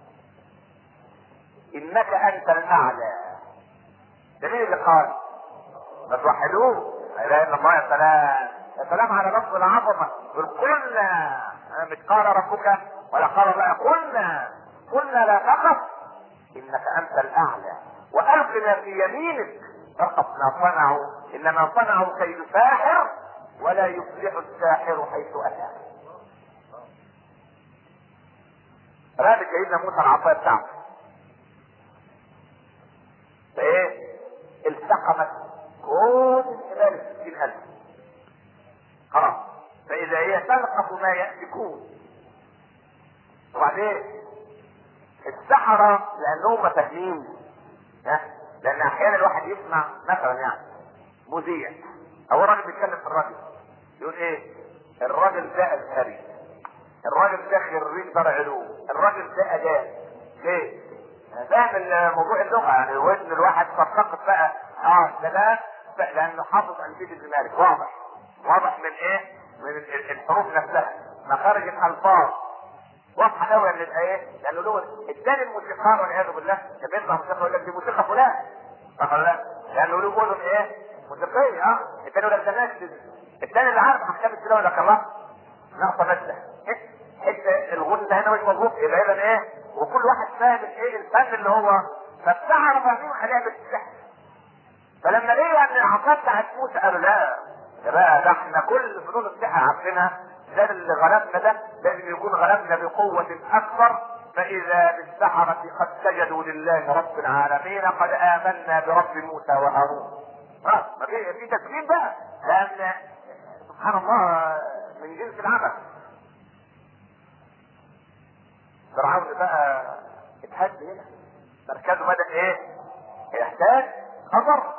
انك انت الاعلى. ده مين اللي قال؟ ما توحدوه، لا اله الا الله. يا سلام يا سلام على لفظ العظمه. قلنا مش قال ربك ولا قال الله، قلنا قلنا لا تخف انك انت الاعلى والق ما في يمينك فقط ما صنعوا انما صنعوا كيد ساحر ولا يفلح الساحر حيث اتى. رابط سيدنا موسى العصايه بتاعته فايه؟ التقمت كل الحبال الستين ألف خلاص. فإذا هي تلقف ما يأتي يكون. وبعدين السحرة لانهم فاهمين، لان احيانا الواحد يسمع مثلا يعني مذيع او راجل بيتكلم في الراديو يقول ايه؟ الراجل ده ازهري، الراجل ده خريج دار علوم، الراجل ده اداب. ليه؟ فاهم موضوع اللغه، يعني ودن الواحد فتقت بقى اه ده ده لانه حافظ انشيد الزمالك. واضح واضح من ايه؟ من الحروف نفسها، مخارج الالفاظ واضحه قوي ان يبقى ايه؟ لانه له الثاني الموسيقار والعياذ بالله لما يطلع موسيقى يقول لك دي موسيقى فلان، صح ولا لا؟ لانه له اذن ايه؟ موسيقيه. اه الثاني يقول لك ده ناشد، الثاني اللي عارف احكام التلاوه يقول لك الله نقطه مسله حته الغنى هنا مش مظبوط، يبقى اذا ايه؟ وكل واحد فاهم ايه الفن اللي هو فالسحرة فاهمين لعبة السحر. فلما لقي ان العصا بتاعت موسى قالوا لا يا بقى ده احنا كل فنون السحر عارفينها، ده اللي غلبنا ده لازم يكون غلبنا بقوة اكبر. فاذا بالسحرة قد سجدوا لله رب العالمين قد امنا برب موسى وهارون. اه ما في في تسليم بقى، لان سبحان الله من جنس العمل. فرعون بقى اتهد هنا، مركزه بدأ ايه؟ يحتاج خطر.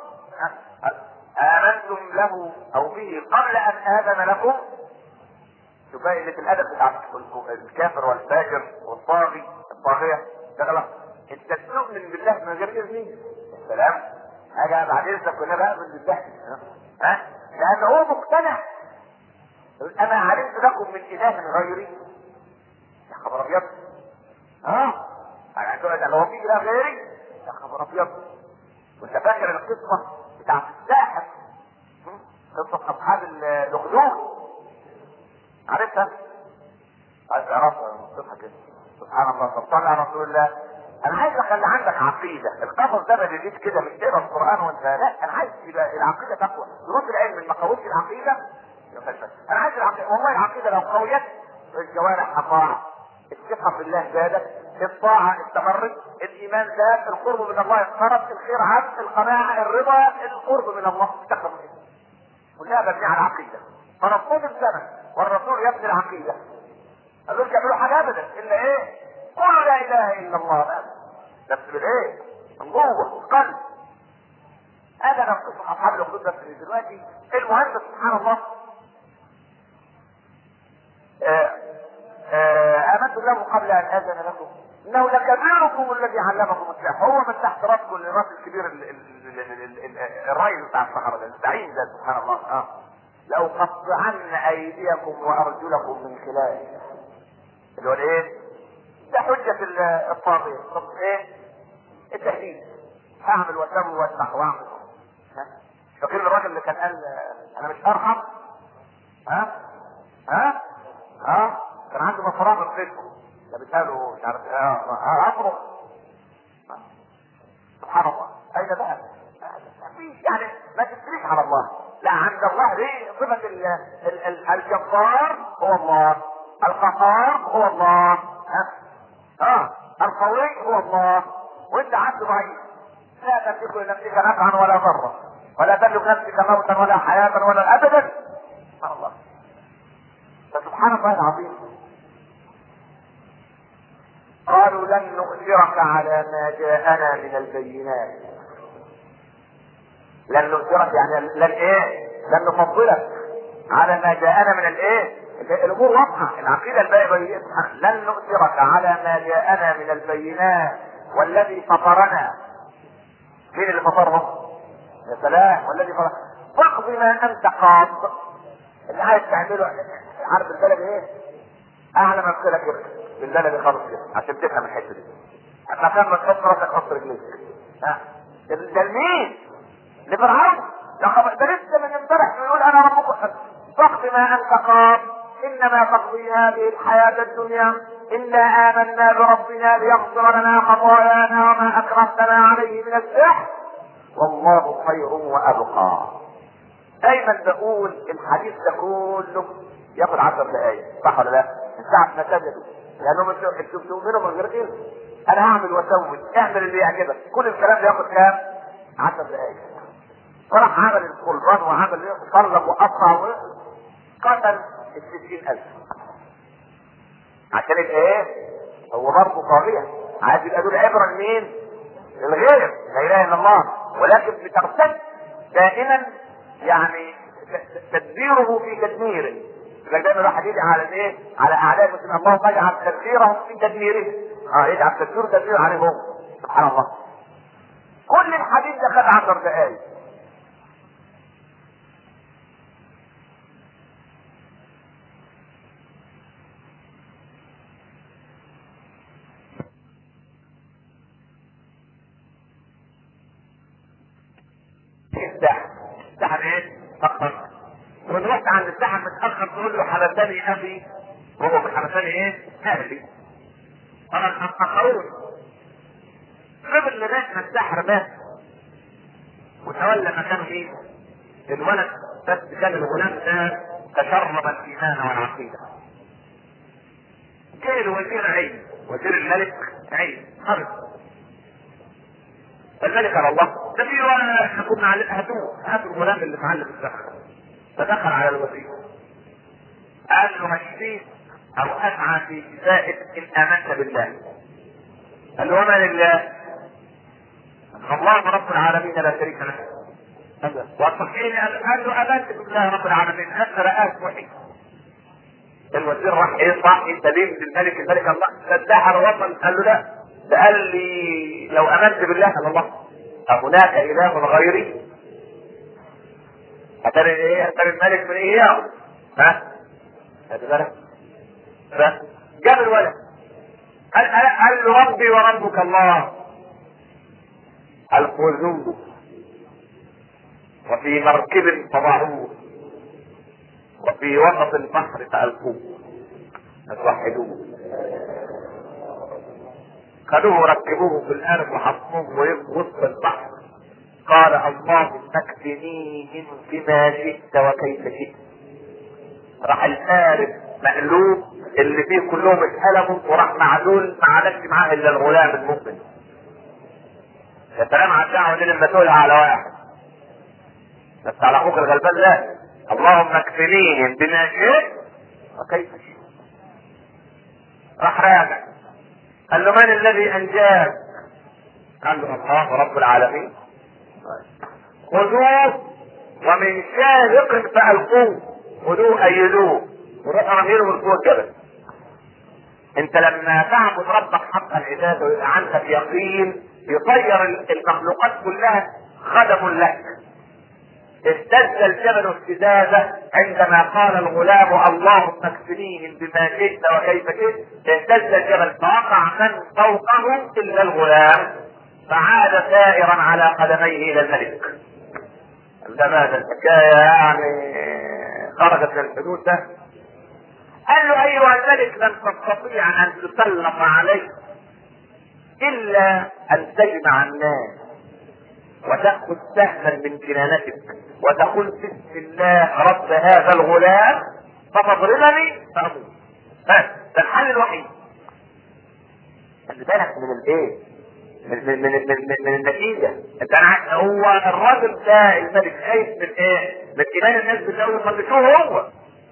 آمنتم له او به قبل ان آذن لكم. شوف بقى قلة الادب بتاع الكافر والفاجر والطاغي الطاغية ده غلط. انت تؤمن بالله من غير اذني؟ السلام حاجة بعد اذنك كنا بقى من بالله ها؟ لان هو مقتنع. انا علمت لكم من اله غيري. يا خبر ابيض. اه انا هتقعد لو في اله غيري؟ يا خبر ابيض. وانت فاكر القصه بتاعت الساحر، قصه اصحاب الاخدود عارفها؟ عايز تعرفها قصتها كده. سبحان الله. طب صلي على رسول الله. انا عايز اخلي عندك عقيده. القصص ده ما بيجيش كده مش تقرا القران وانت لا، انا عايز يبقى العقيده تقوى. دروس العلم ما قوتش العقيده انا عايز العقيده. والله العقيده لو قويت الجوارح هتطاع، الثقه في الله زادت، الطاعه استمرت، الايمان زاد، القرب من الله اقترب، الخير عاد، القناعه، الرضا، القرب من الله استقر. كلها مبنيه على العقيده. فرسول الزمن والرسول يبني العقيده. ما دول يعملوا حاجه ابدا الا ايه؟ قولوا لا اله الا الله. بس بالايه؟ من جوه القلب. هذا نقص اصحاب الاخدود بس دلوقتي. المهم سبحان الله آمنت له قبل ان اذن لكم انه لكبيركم الذي علمكم السحر. هو من تحت راسكم الراس الكبير الرئيس بتاع الصحراء ده الزعيم ده سبحان الله. اه لو قطعن ايديكم وارجلكم من خلاف اللي هو الايه؟ ده حجة الطاغية. طب ايه؟ التهديد. هعمل واسوي واسمح واعمل. ها؟ فاكر الراجل اللي كان قال انا مش ارحم؟ ها؟ ها؟ ها؟ كان عنده مفرغ في جسمه. ده بيساله مش عارف اه اصرخ. سبحان الله. اين بقى؟ مفيش يعني ما تشتريش على الله. لا عند الله دي صفة الجبار هو الله، القهار هو الله، ها؟ اه القوي هو الله، وانت عبد ضعيف لا تملك لنفسك نفعا ولا ضرا ولا تملك نفسك موتا ولا حياة ولا ابدا. سبحان الله. فسبحان الله العظيم. قالوا لن نؤثرك على ما جاءنا من البينات. لن نؤثرك يعني لن ايه؟ لن نفضلك على ما جاءنا من الايه؟ الامور واضحه، العقيده الباقيه لن نؤثرك على ما جاءنا من البينات والذي فطرنا. مين اللي فطرنا؟ يا سلام. والذي فطرنا فاقض ما انت قاض. اللي عايز تعمله عارف البلد ايه؟ اعلى ما كده كده بالبلد خالص كده عشان تفهم الحته دي. عشان ما تحط راسك خط رجليك. ها ده لمين؟ لفرعون. ده لسه من امبارح بيقول انا ربكم. فاقض ما انت قاض انما تقضي هذه الحياه الدنيا انا امنا بربنا ليغفر لنا خطايانا وما اكرهتنا عليه من السحر والله خير وابقى. دايما بقول الحديث ده كله ياخد عشر دقايق صح ولا لا؟ الساعه ما سجدوا لانهم انتوا بتؤمنوا من غير كده. انا هعمل واسوي اعمل اللي يعجبك. كل الكلام ده ياخد كام؟ عشر دقايق. وراح عمل القربان وعمل ايه؟ صلب وقطع وقتل الستين الف. عشان يبقى ايه؟ هو برضه طاغية، عايز يبقى دول عبرة لمين؟ للغير، لا اله الا الله، ولكن بترتد دائما يعني تدبيره في تدميره. لذلك دايما الواحد يدعي على الايه؟ على اعداء المسلمين، اللهم اجعل تدبيرهم في تدميره. اه يجعل تدبيره تدمير عليهم. سبحان الله. كل الحديث ده خد عشر دقائق. الساحر الساحر ايه؟ تأخر. وان رحت عند الساحر متأخر تقول له حبسني ابي، وهو حبسني ايه؟ اهلي. انا اتأخرون. قبل لغاية ما الساحر مات وتولى مكانه ايه؟ الولد، بس كان الغلام ده تشرب الايمان والعقيدة. جه الوزير عين، وزير الملك عين، خرج. الملك على الله ده في واحد كنا على هاتوه هاتوا الغلام اللي معلم السحر. فدخل على الوزير قال له هشفيك او اسعى في شفائك ان امنت بالله. قال له وما لله؟ الله رب العالمين لا شريك له. والصحيح قال له امنت بالله رب العالمين اخر ايه وحي. الوزير راح يصح سليم للملك، الملك الله الساحر وصل قال له لا، ده قال لي لو امنت بالله قال الله هناك اله غيري؟ اتاري ايه؟ اتاري الملك من اياه. ها؟ هذا بالك؟ جاب الولد قال قال له ربي وربك الله. الخذوه وفي مركب فضعوه وفي وسط البحر فألقوه. فتوحدوه. خذوه وركبوه في الارض وحطوه وسط البحر. قال اللهم اكفنيهم بما شئت وكيف شئت. راح الفارس مقلوب اللي فيه كلهم اتقلبوا وراح معدول ما عادش معاه الا الغلام المؤمن. يا سلام على الدعوه دي لما تقولها على واحد بس على اخوك الغلبان. لا، اللهم اكفنيهم بما شئت وكيف شئت. راح راجع قال له من الذي انجاك؟ قال له الله رب العالمين. خذوه ومن شاهق فألقوه. خذوه ايدوه وروح رميله من فوق الجبل. انت لما تعبد ربك حق العباده ويبقى عندك يقين يطير المخلوقات كلها خدم لك. اهتز الجبل اهتزازه عندما قال الغلام اللهم اكفنيهم بما شئت وكيف شئت. اهتز الجبل فوقع من فوقه الا الغلام فعاد سائرا على قدميه الى الملك. ده ماذا الحكايه يعني خرجت من الحدود ده. قال له ايها الملك لن تستطيع ان تسلط عليه الا ان تجمع الناس وتأخذ سهما من كنانتك وتقول بسم الله رب هذا الغلام فتضربني فأموت. بس ده الحل الوحيد. خلي بالك من الايه؟ من من من من, من, من النتيجة. انت انا هو الراجل ده الملك خايف من ايه؟ من ايمان الناس بالله يطلقوه هو.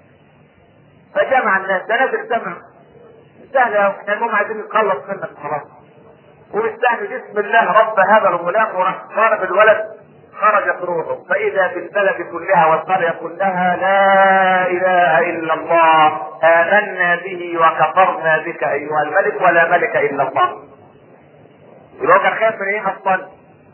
فجمع الناس ده نازل سمع سهل احنا المهم عايزين نتخلص منك خلاص. واستهل بسم الله رب هذا الغلام وراح ضرب الولد خرجت روحه. فاذا في البلد كلها والقريه كلها لا اله الا الله امنا به وكفرنا بك ايها الملك ولا ملك الا الله. يبقى كان خايف من ايه اصلا؟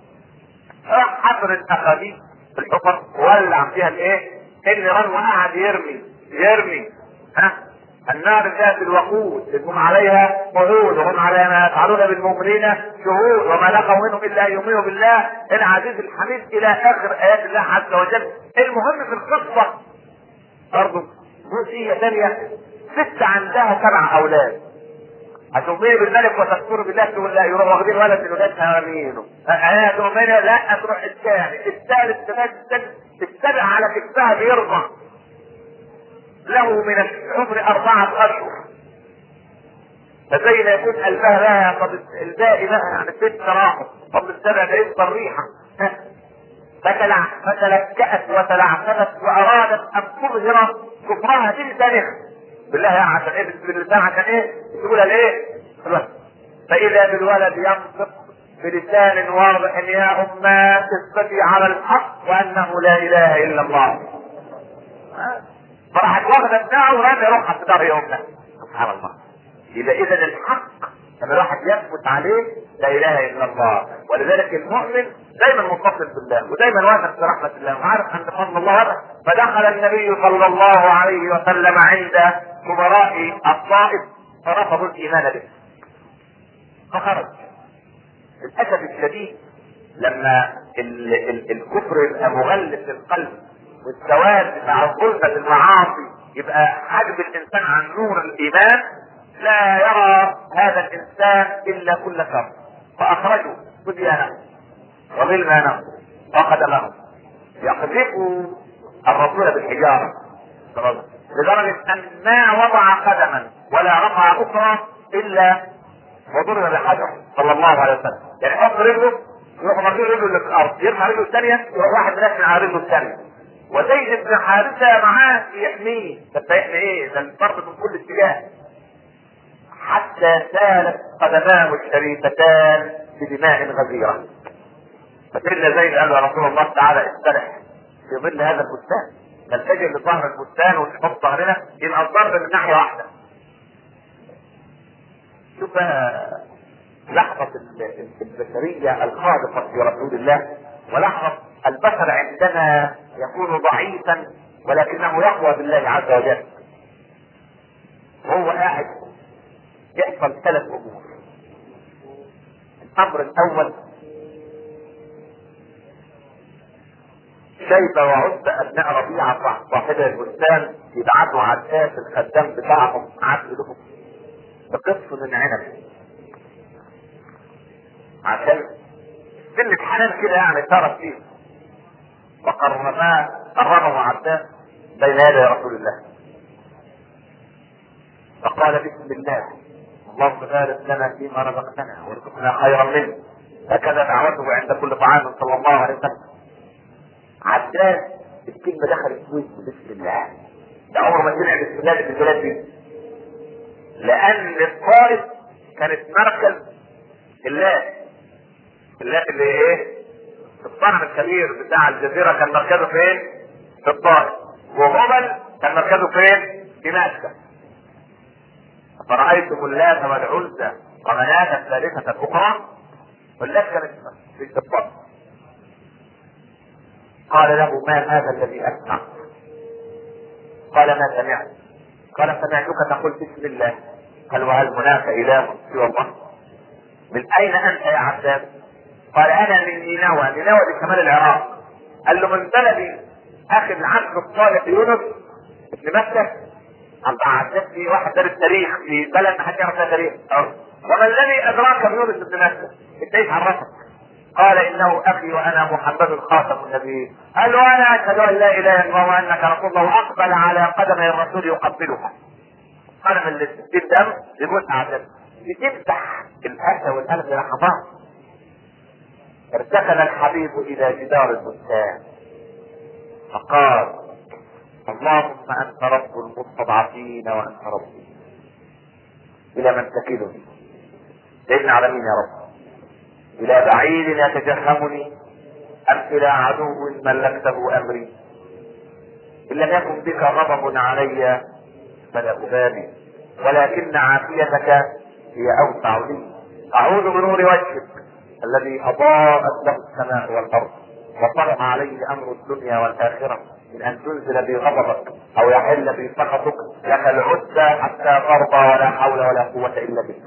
راح حفر الاخابيث في الحفر وولع فيها الايه؟ النيران وقعد يرمي يرمي ها النار ذات الوقود هم عليها قعود وهم على ما يفعلون بالمؤمنين شهود وما لقوا منهم الا ان يؤمنوا بالله العزيز الحميد الى اخر ايات الله عز وجل. المهم في القصه برضه موسيقى ثانيه ست عندها سبع اولاد هتؤمني بالملك وتكفر بالله تقول لا يروح واخدين ولد من ولادها رامينه. انا تؤمني لا تروح الثاني الثالث تمثل السبع على كتفها بيرضع له من العمر أربعة أشهر. فزي ما يكون قلبها بقى طب الباقي بقى يعني ست راحوا طب السبع ده يفضل ريحة. فتلع فتلكأت وتلعثمت وأرادت أن تظهر كفرها بلسانها بالله يعني عشان ايه؟ باللسان عشان ايه؟ تقولها ليه؟ فاذا بالولد ينطق بلسان واضح يا امه تثبتي على الحق وانه لا اله الا الله. فراحت واخده بتاعه ورامي روحها في دار يا امه. سبحان الله. يبقى اذا الحق لما الواحد يثبت عليه لا اله الا الله. ولذلك المؤمن دايما متصل بالله ودايما واثق في رحمه الله وعارف ان فضل الله هذا. فدخل النبي صلى الله عليه وسلم عند كبراء الطائف فرفضوا الايمان به فخرج. للاسف الشديد لما ال ال الكفر يبقى مغلف للقلب والسواد مع الظلمه المعاصي يبقى حاجب الانسان عن نور الايمان، لا يرى هذا الانسان الا كل شر. فاخرجوا صبيانه وغلمانه وقدمهم يقذفوا الرسول بالحجاره لدرجه ان ما وضع قدما ولا رفع اخرى الا وضرب بحجر صلى الله عليه وسلم. يعني يحط رجله يروح مرجع رجله اللي في الارض يرفع رجله الثانيه يروح واحد منك على رجله الثانيه. وزيد بن حارثه معاه يحميه. ده يحمي ايه؟ ده الضرب من كل اتجاه حتى سالت قدماه الشريفتان بدماء غزيره. فسيدنا زيد قال له يا رسول الله تعالى استرح في ظل هذا البستان، نلتجئ لظهر البستان ونحط ظهرنا يبقى الضرب من ناحيه واحده. شوف لحظه البشريه الخالقه في رسول الله ولحظه البشر عندما يكون ضعيفا ولكنه يقوى بالله عز وجل. وهو قاعد يحصل ثلاث امور. الامر الاول شيبة وعتبة ابناء ربيعة صاحب البستان يبعثوا عداس الخدام بتاعهم عدل لهم بقصف من عنب عشان سنة حنان كده يعني صارت فيه. وقرباه قربه عداس بين يدي رسول الله فقال بسم الله اللهم بارك لنا فيما رزقتنا وارزقنا خيرا منه. هكذا دعوته عند كل طعام صلى الله عليه وسلم. عداس الكلمه دخلت فيه بسم الله. ده عمره ما سمع بسم الله في البلاد دي لان الطائف كانت مركز اللات. اللات اللي ايه؟ الصنم الكبير بتاع الجزيره كان مركزه فين؟ في الطائف. وهبل كان مركزه فين؟ في مكه. فرأيتم اللات والعزى ومناة الثالثة الأخرى. واللات كانت في الطائف. قال له ما هذا الذي أسمع؟ قال ما سمعت. قال سمعتك تقول بسم الله. قال وهل هناك إله سوى الله؟ من أين أنت يا عباس؟ قال أنا من نينوى. نينوى دي شمال العراق. قال له من بلدي أخي العبد الصالح يونس ابن مكة. أنت عباس في واحد دار التاريخ في بلد ما حد يعرف فيها تاريخ. وما الذي أدراك بيونس ابن مكة؟ أنت إيش عرفك؟ قال انه اخي وانا محمد خاتم النبي. قال له انا اشهد ان لا اله الا الله وانك رسول الله. واقبل على قدمي الرسول يقبلها. قدم الدم بمتعه بتمسح الاسى والالم للحظات. ارتكن الحبيب الى جدار البستان فقال اللهم انت رب المستضعفين وانت ربي الى من تكلني؟ سيدنا على مين يا رب؟ الى بعيد يتجهمني ام الى عدو ملكته امري؟ ان لم يكن بك غضب علي فلا ابالي ولكن عافيتك هي اوسع لي. اعوذ بنور وجهك الذي اضاءت له السماء والارض وطلع عليه امر الدنيا والاخره من ان تنزل بي غضبك او يحل بي سخطك. لك العزى حتى ترضى ولا حول ولا قوه الا بك.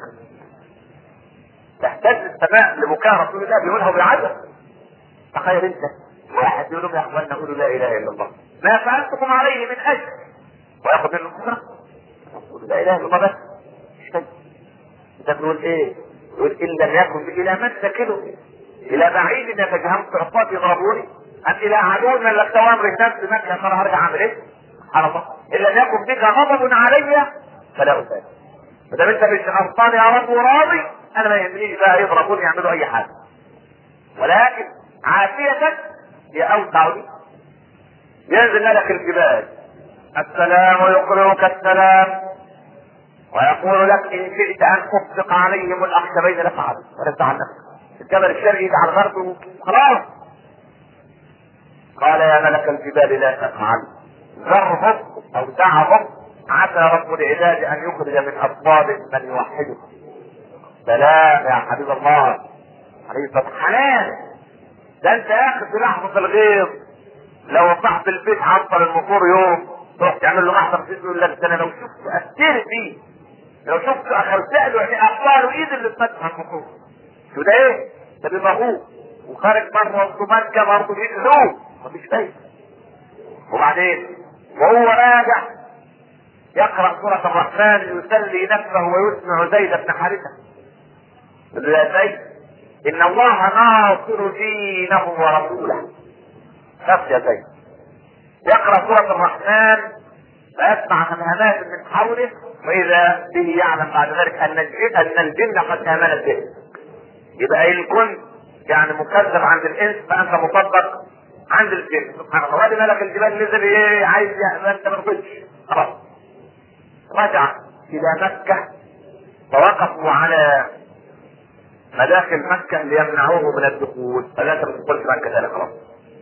تحتاج السماء لبكاء رسول الله بيقولها بعدد. تخيل انت واحد يقول لهم يا اخوانا قولوا لا اله الا الله ما فعلتكم عليه من اجل وياخذ منه كفر. قولوا لا اله الا الله بس مش كده. انت تقول ايه؟ يقول ان لم يكن الى من تكلوا الى بعيد يتجهم صعقات يضربوني ام الى عدو من لك توامر الناس بمكه يا ترى هرجع اعمل ايه؟ سبحان الله. ان لم يكن بك غضب علي فلا ابالي. ما دام انت مش غلطان يا رب وراضي انا ما يهمنيش بقى يضربوني يعملوا اي حاجه ولكن عافيتك هي اوسع لي. ينزل لك الجبال السلام يقرئك السلام ويقول لك ان شئت ان اطلق عليهم الاخشبين لفعل ورد عن نفسك. الجبل الشرقي ده على الغرب وخلاص. قال يا ملك الجبال لا تفعل، ذرهم او دعهم، عسى رب العباد ان يخرج من اصلابهم من يوحده. سلام يا حبيب الله عليه الصلاه حنان. ده انت يا اخي في لحظه الغيظ لو صاحب البيت عطل الموتور يوم تروح تعمل له محضر فيه يقول لك ده انا لو شفت اثرت فيه، لو شفت اخرت له يعني اقطع له ايد اللي اتفتح الموتور. شو ده ايه؟ ده بيبغوه وخارج بره وماركه برضه بيأذوه مفيش فايده. وبعدين وهو راجع يقرأ سورة الرحمن يسلي نفسه ويسمع زيد بن حارثة يقول يا زيد إن الله ناصر دينه ورسوله. شوف يا زيد يقرأ سورة الرحمن فيسمع همهمات من حوله وإذا به يعلم بعد ذلك أن الجن, أن الجن قد آمنت به. يبقى إن كنت يعني مكذب عند الإنس فأنت مصدق عند الجن. سبحان الله. وادي ملك الجبال نزل ايه عايز يأمن انت ما رضيتش خلاص. رجع الى مكة فوقفوا على مداخل مكة ليمنعوه من الدخول فلا تدخل مكة ثاني خلاص.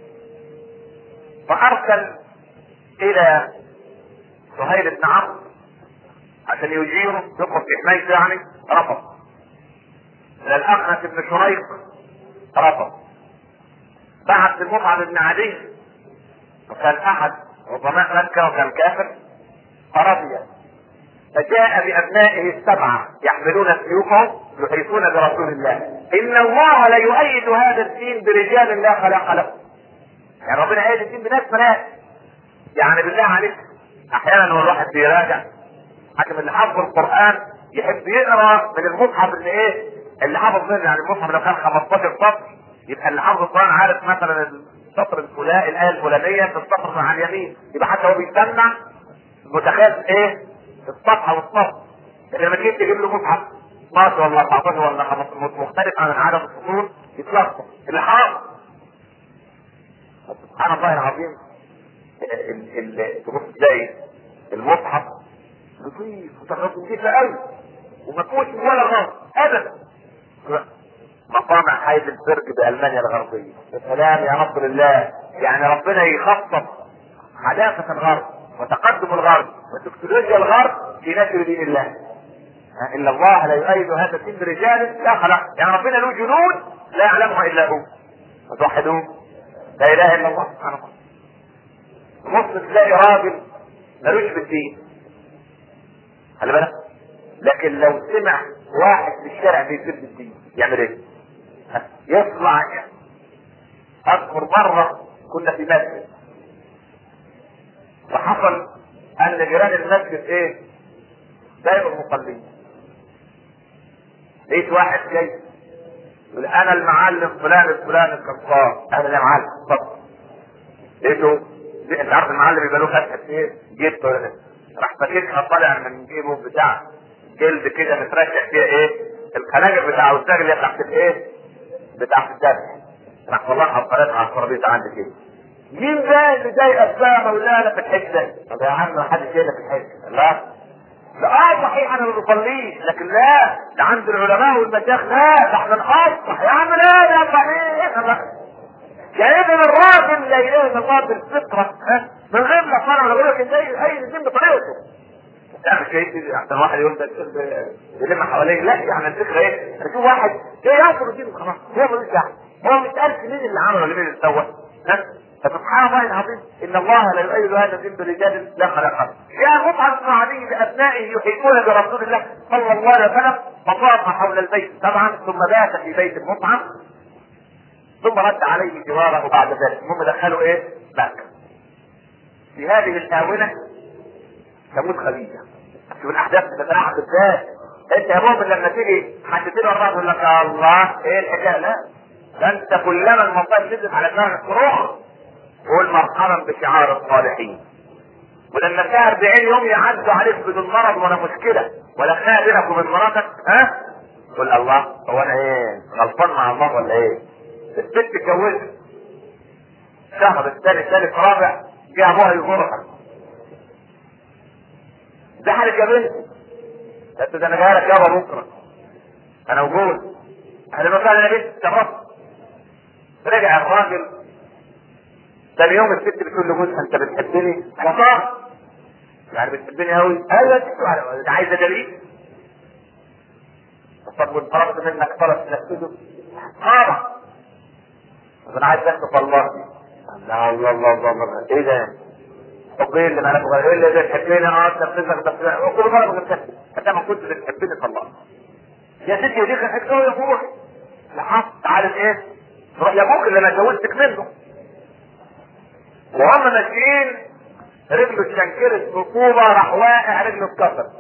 فارسل الى سهيل بن عمرو عشان يجيره يقف في حمايته يعني رفض. الى الاخنس بن شريق رفض. بعث المصعب بن عدي وكان احد عظماء مكة وكان كافر فرضي. فجاء بابنائه السبعة يحملون سيوفهم يحيطون برسول الله. ان الله لا يؤيد هذا الدين برجال لا خلق له. يعني ربنا يؤيد الدين بناس ملاك. يعني بالله عليك احيانا هو الواحد بيراجع حكم اللي حافظ القرآن يحب يقرا من المصحف اللي ايه اللي حافظ منه. يعني المصحف لو كان خمستاشر سطر يبقى اللي حافظ القرآن عارف مثلا السطر الفلاني الايه الفلانيه في السطر على اليمين يبقى حتى هو بيسمع متخيل ايه الصفحه والسطر. لما تيجي تجيب له مصحف اثناشر ولا اربعتاشر ولا خمستاشر مختلف عن عدد السطور يتلخبط اللي حافظ. سبحان الله العظيم. تبص تلاقي المصحف نظيف وتغطي نظيفه قوي وما فيهوش ولا غلط ابدا. مطامع هايدلبرج بألمانيا الغربية. يا سلام يا رب لله. يعني ربنا يخصص حداثة الغرب وتقدم الغرب وتكنولوجيا الغرب في نشر دين الله. إن الله لا يؤيد هذا الدين برجال لا خلق. يعني ربنا له جنود لا يعلمها إلا هو. وتوحدوه لا إله إلا الله سبحانه وتعالى. مصر تلاقي راجل ملوش في الدين خلي بالك، لكن لو سمع واحد في الشارع بيسب الدين يعمل ايه؟ يطلع. اذكر مره كنا في مسجد وحصل ان جيران المسجد ايه دايما المصلين. لقيت واحد جاي يقول انا المعلم فلان الفلاني القنصار. انا يا معلم اتفضل. لقيته انت عارف المعلم يبقى له فتحه ايه جيبته راح فكيتها طالع من جيبه بتاع جلد كده مترشح فيها ايه الخناجر بتاع الزاج اللي تحت الايه بتاعت الدرس. راح والله حطيتها على الترابيزه عندي كده. مين بقى اللي ضايقك بقى مولانا في الحته؟ طب يا عم ما حدش جايلك في الحته. لا لا اه صحيح انا ما بصليش لكن لا ده عند العلماء والمشايخ لا ده احنا نقصح يا عم. لا لا صحيح. يعني اذا الراجل لا اله الا الله بالفطره من غير لا صنع ولا بقول لك انت اي الدين بطريقته. يعني شيء احسن واحد يقول ده يلم حواليه. لا يعني الفكره ايه؟ اشوف واحد جاي ياخد الدين خلاص هو ملوش دعوه. هو مش عارف مين اللي عمله ولا مين اللي سوى. فسبحان الله العظيم ان الله لا يؤيد هذا الدين برجال لا خلق له. يا مصعب بن عدي بابنائه يحيطون برسول الله صلى الله عليه وسلم فطاف حول البيت طبعا ثم بات في بيت المصعب ثم رد عليه جواره بعد ذلك. هم دخلوا ايه؟ مكة. في هذه الاونه تموت خديجه. شوف الاحداث بتتلاعب ازاي. انت يا مؤمن لما تيجي حد تدعي الله يقول لك يا الله ايه الحكايه؟ لا ده انت كلما المصائب نزلت على دماغك تروح قول مرحبا بشعار الصالحين. ولما كان أربعين يوم يعدوا عليك بدون مرض ولا مشكله ولا خناقه بينك وبين مراتك ها قول الله هو انا ايه غلطان مع الله ولا ايه؟ الست اتجوزت شهر الثاني الثالث رابع جه ابوها يزورها. ده حالك يا بنتي قلت ده انا جاي لك يابا بكره، انا وجود انا بقى انا بنت تمام. رجع الراجل ثاني يوم الست بتقول لجوزها انت بتحبني؟ انا يعني بتحبني قوي؟ ايوه انت عايزه دليل؟ طب وانت طلبت منك طلب تنفذه؟ طبعا. انا عايز اخد طلباتي. لا الله الله الله الله ايه ده؟ طب ايه اللي مالك ايه اللي بتحبني؟ اه تنفذك بس كل مره بتحبني انت ما كنت بتحبني طلقني. يا ستي دي كانت حكايه يا ابوك لحظه عارف ايه؟ روح لابوك اللي ما اتجوزتك منه. وهم ماشيين رجله اتشنكرت رطوبه راح واقع رجله اتكسرت.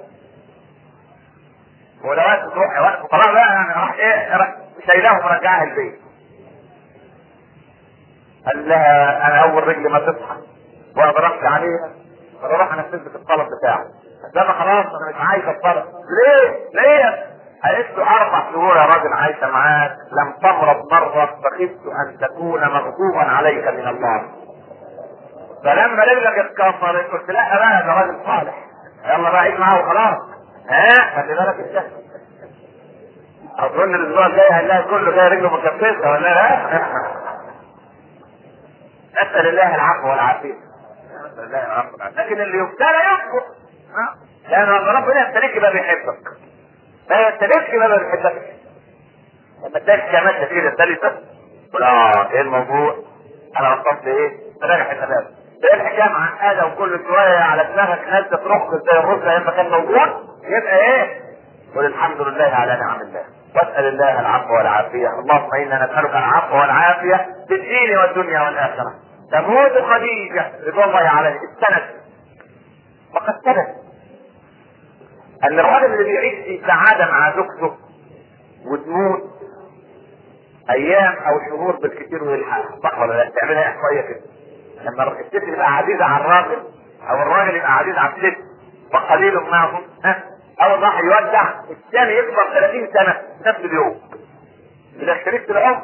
ولا وقت تروح وقت طلع بقى يعني راح ايه شايلاه ومرجعها البيت. قال لها انا اول رجل ما تصحى واقدر امشي عليها انا اروح انفذ لك الطلب بتاعي. ده انا خلاص انا مش عايز الطلب. ليه؟ ليه؟ قالت له اربع شهور يا راجل عايشه معاك لم تمرض مره فخفت ان تكون مغضوبا عليك من الله. فلما رجلك اتكسرت قلت لا بقى ده راجل صالح يلا بقى عيش معاه وخلاص. ها خلي بالك انت اظن الاسبوع الجاي هنلاقي كله جاي رجله مكفسه ولا لا؟ اسال الله العفو والعافيه. اسال الله العفو والعافيه. لكن اللي يبتلى يكفر لان ربنا يبتليك يبقى بيحبك. لا يبتليك يبقى ما بيحبكش. لما تلاقي كمان كتير الثالثه تقول اه ايه الموضوع؟ انا غلطت ايه؟ راجع الشباب. ايه الحكايه معقده وكل شويه على دماغك ناس تروح زي الرز لما كان موجود يبقى ايه؟ قل الحمد لله على نعم الله واسال الله العفو والعافيه. اللهم انا نسالك العفو والعافيه في الدين والدنيا والاخره. تموت خديجه رضوان الله عليه السند وقد ثبت ان الرجل اللي بيعيش في سعاده مع زوجته وتموت ايام او شهور بالكثير ويلحقها صح ولا لا؟ تعملها احصائيه كده. لما الست تبقى عزيزه على الراجل او الراجل يبقى عزيز على الست وقليل معهم ها اول راح يودع الثاني يكبر ثلاثين سنه نفس اليوم. اذا شريكة العمر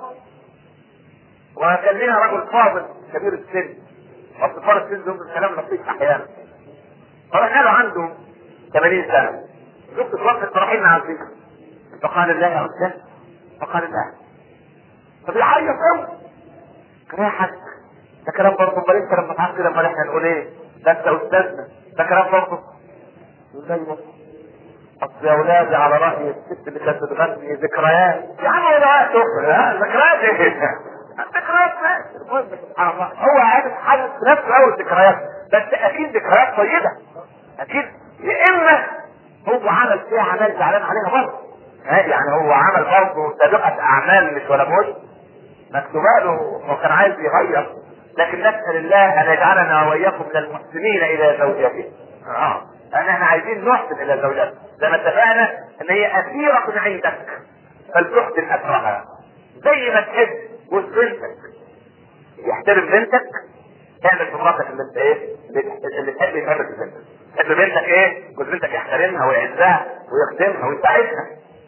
وكان لنا رجل فاضل كبير السن واصفار السن دول الكلام لطيف احيانا فرحنا له عنده ثمانين سنه زوجته توفت رايحين عزيزه فقال الله يا استاذ فقال الله طب يعيط قوي كان حد ده كلام برضه امال انت لما تعرف كده امال احنا نقول ايه؟ ده انت استاذنا ده كلام برضه يقول ايوه اصل يا اولادي على راي الست اللي كانت بتغني ذكريات يا عم ولا تخرج ذكريات ايه؟ ذكريات المهم سبحان الله هو عارف حاجه في نفسه اول ذكريات بس اكيد ذكريات طيبه اكيد يا اما هو عمل فيها عمل زعلان عليها برضه يعني هو عمل برضه سابقه اعمال مش ولا مش مكتوبه له وكان عايز يغير لكن نسال الله ان يجعلنا واياكم من المحسنين الى زوجته. اه لان احنا عايزين نحسن الى زوجته زي ما اتفقنا ان هي اسيره عندك فلتحسن اسرها زي ما تحب جوز بنتك يحترم بنتك تعمل في مراتك اللي انت ايه اللي تحب يتعمل في بنتك. تحب بنتك ايه؟ جوز بنتك يحترمها ويعزها ويخدمها ويساعدها.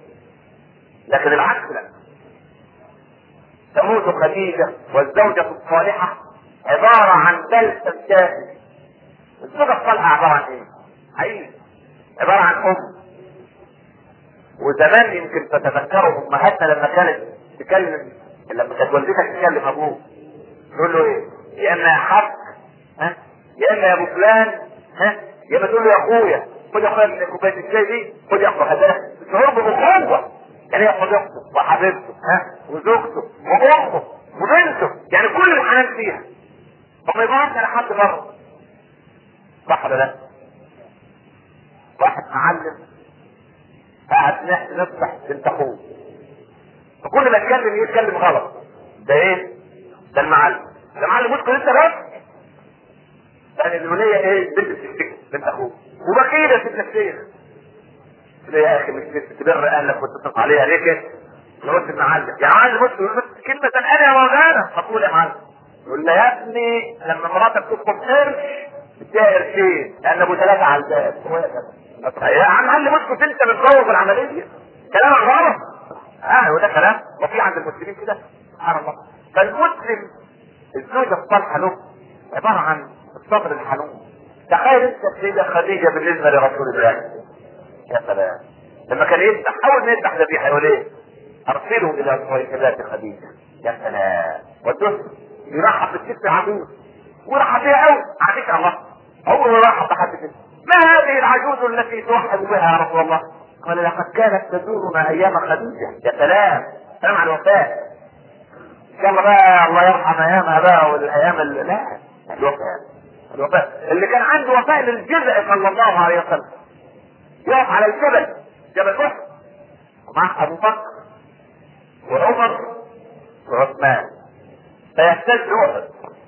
لكن العكس لا. تموت خديجة والزوجة الصالحة عبارة عن بلسم شاهد. الزوجة الصالحة عبارة عن ايه؟ حقيقي عبارة عن ام. وزمان يمكن تتذكروا امهاتنا لما كانت تكلم لما كانت والدتك تكلم ابوه تقول له ايه؟ يا اما يا حاج ها يا اما يا ابو فلان ها يا اما تقول له يا اخويا خد يا اخويا من كوبايه الشاي دي خد يا اخويا هذا شعور باخوه يعني هي صديقته وحبيبته ها وزوجته وامه وبنته يعني كل الحنان فيها وما يبعتش على حد بره صح ولا لا؟ واحد معلم قاعد نفتح بنت اخوه فكل ما يتكلم يتكلم غلط ده ايه؟ ده المعلم ده المعلم مشكل انت بس يعني الولية ايه؟ بنت بتشتكي بنت اخوه وبكيدة في النفسية ليه يا اخي مش تبر اهلك وتتصل عليها ليه كده؟ يقول المعلم يا معلم مشكل بس كلمة انا يا مولانا فقول يا معلم يقول له يا ابني لما مراتك تطلب قرش اديها قرشين لان ابو ثلاثة على الباب يا عم معلم مشكل انت بتدور بالعملية كلامك غلط اه وده كلام وفي عند المسلمين كده سبحان الله. فالمسلم الزوجة الصالحة له عبارة عن الصبر الحنون. تخيل انت السيدة خديجة بالنسبة لرسول الله يا سلام لما كان يذبح اول ما يذبح ذبيحه يقول ايه؟ ارسله الى صيحبات خديجه. يا سلام. والدس يرحب بالست العجوز ورحب بها قوي. عادش الله هو يرحب بحد كده. ما هذه العجوز التي توحد بها يا رسول الله؟ قال لقد كانت تزورنا ايام خديجه. يا سلام. سلام على الوفاء. ان شاء الله بقى الله يرحم ايامها بقى والايام اللي لا الوفاء الوفاء اللي كان عنده وفاء للجزء صلى الله عليه وسلم. يقف على الجبل جبل احد ومع ابو بكر وعمر وعثمان فيهتز احد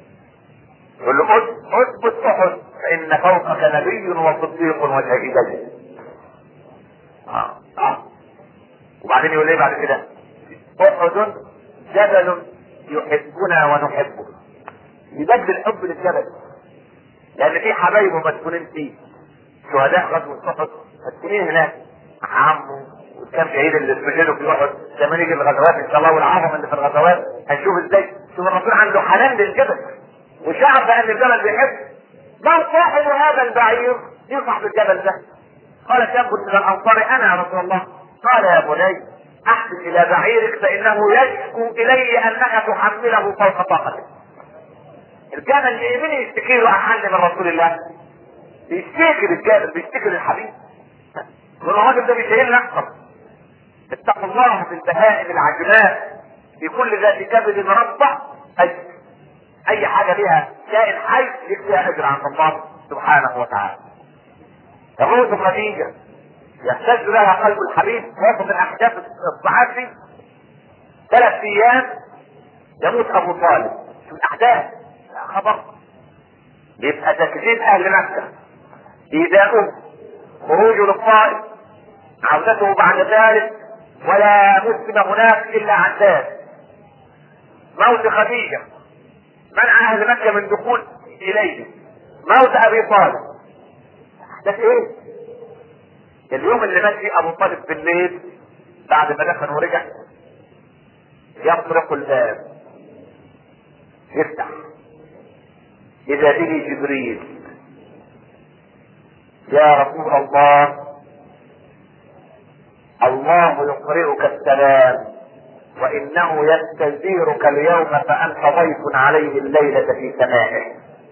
يقول له اثبت احد فان فوقك نبي وصديق وشهيدين. اه اه وبعدين يقول ايه بعد كده؟ احد جبل يحبنا ونحبه. يبدل الحب للجبل لان في حبايبه مسكونين فيه. شهداء غزوة احد مسكونين هناك عمه والكام شهيد اللي استشهدوا في احد. لما نيجي الغزوات ان شاء الله والعظمه اللي في الغزوات هنشوف ازاي شوف الرسول عنده حنان للجبل وشعر بان الجبل بيحب. من صاحب هذا البعير يصاحب الجبل ده؟ قال شاب من الانصار انا يا رسول الله. قال يا بني احسن الى بعيرك فانه يشكو الي انك تحمله فوق طاقتك. الجبل اللي مين يشتكي له احن من رسول الله؟ بيشتكي للجبل بيشتكي للحبيب. والراجل ده بيشيلنا اكثر. اتقوا الله في البهائم العجماء في كل ذات كبد مربع اجر. اي حاجه ليها كائن حي ليك فيها اجر عند الله سبحانه وتعالى. تموت خديجه يحتاج لها قلب الحبيب. وسط الاحداث الصحابي ثلاث ايام يموت ابو طالب. شو الاحداث؟ خبر. يبقى تكذيب اهل مكه ايذاؤه خروجه للطائف عودته بعد ذلك ولا مسلم هناك الا عداد. موت خديجه منع اهل مكه من دخول اليه. موت ابي طالب. ده ايه؟ اليوم اللي مات فيه ابو طالب بالليل بعد ما دخل ورجع يطرق الباب يفتح اذا به جبريل. يا رسول الله الله يقرئك السلام وانه يستزيرك اليوم فانت ضيف عليه الليلة في سمائه.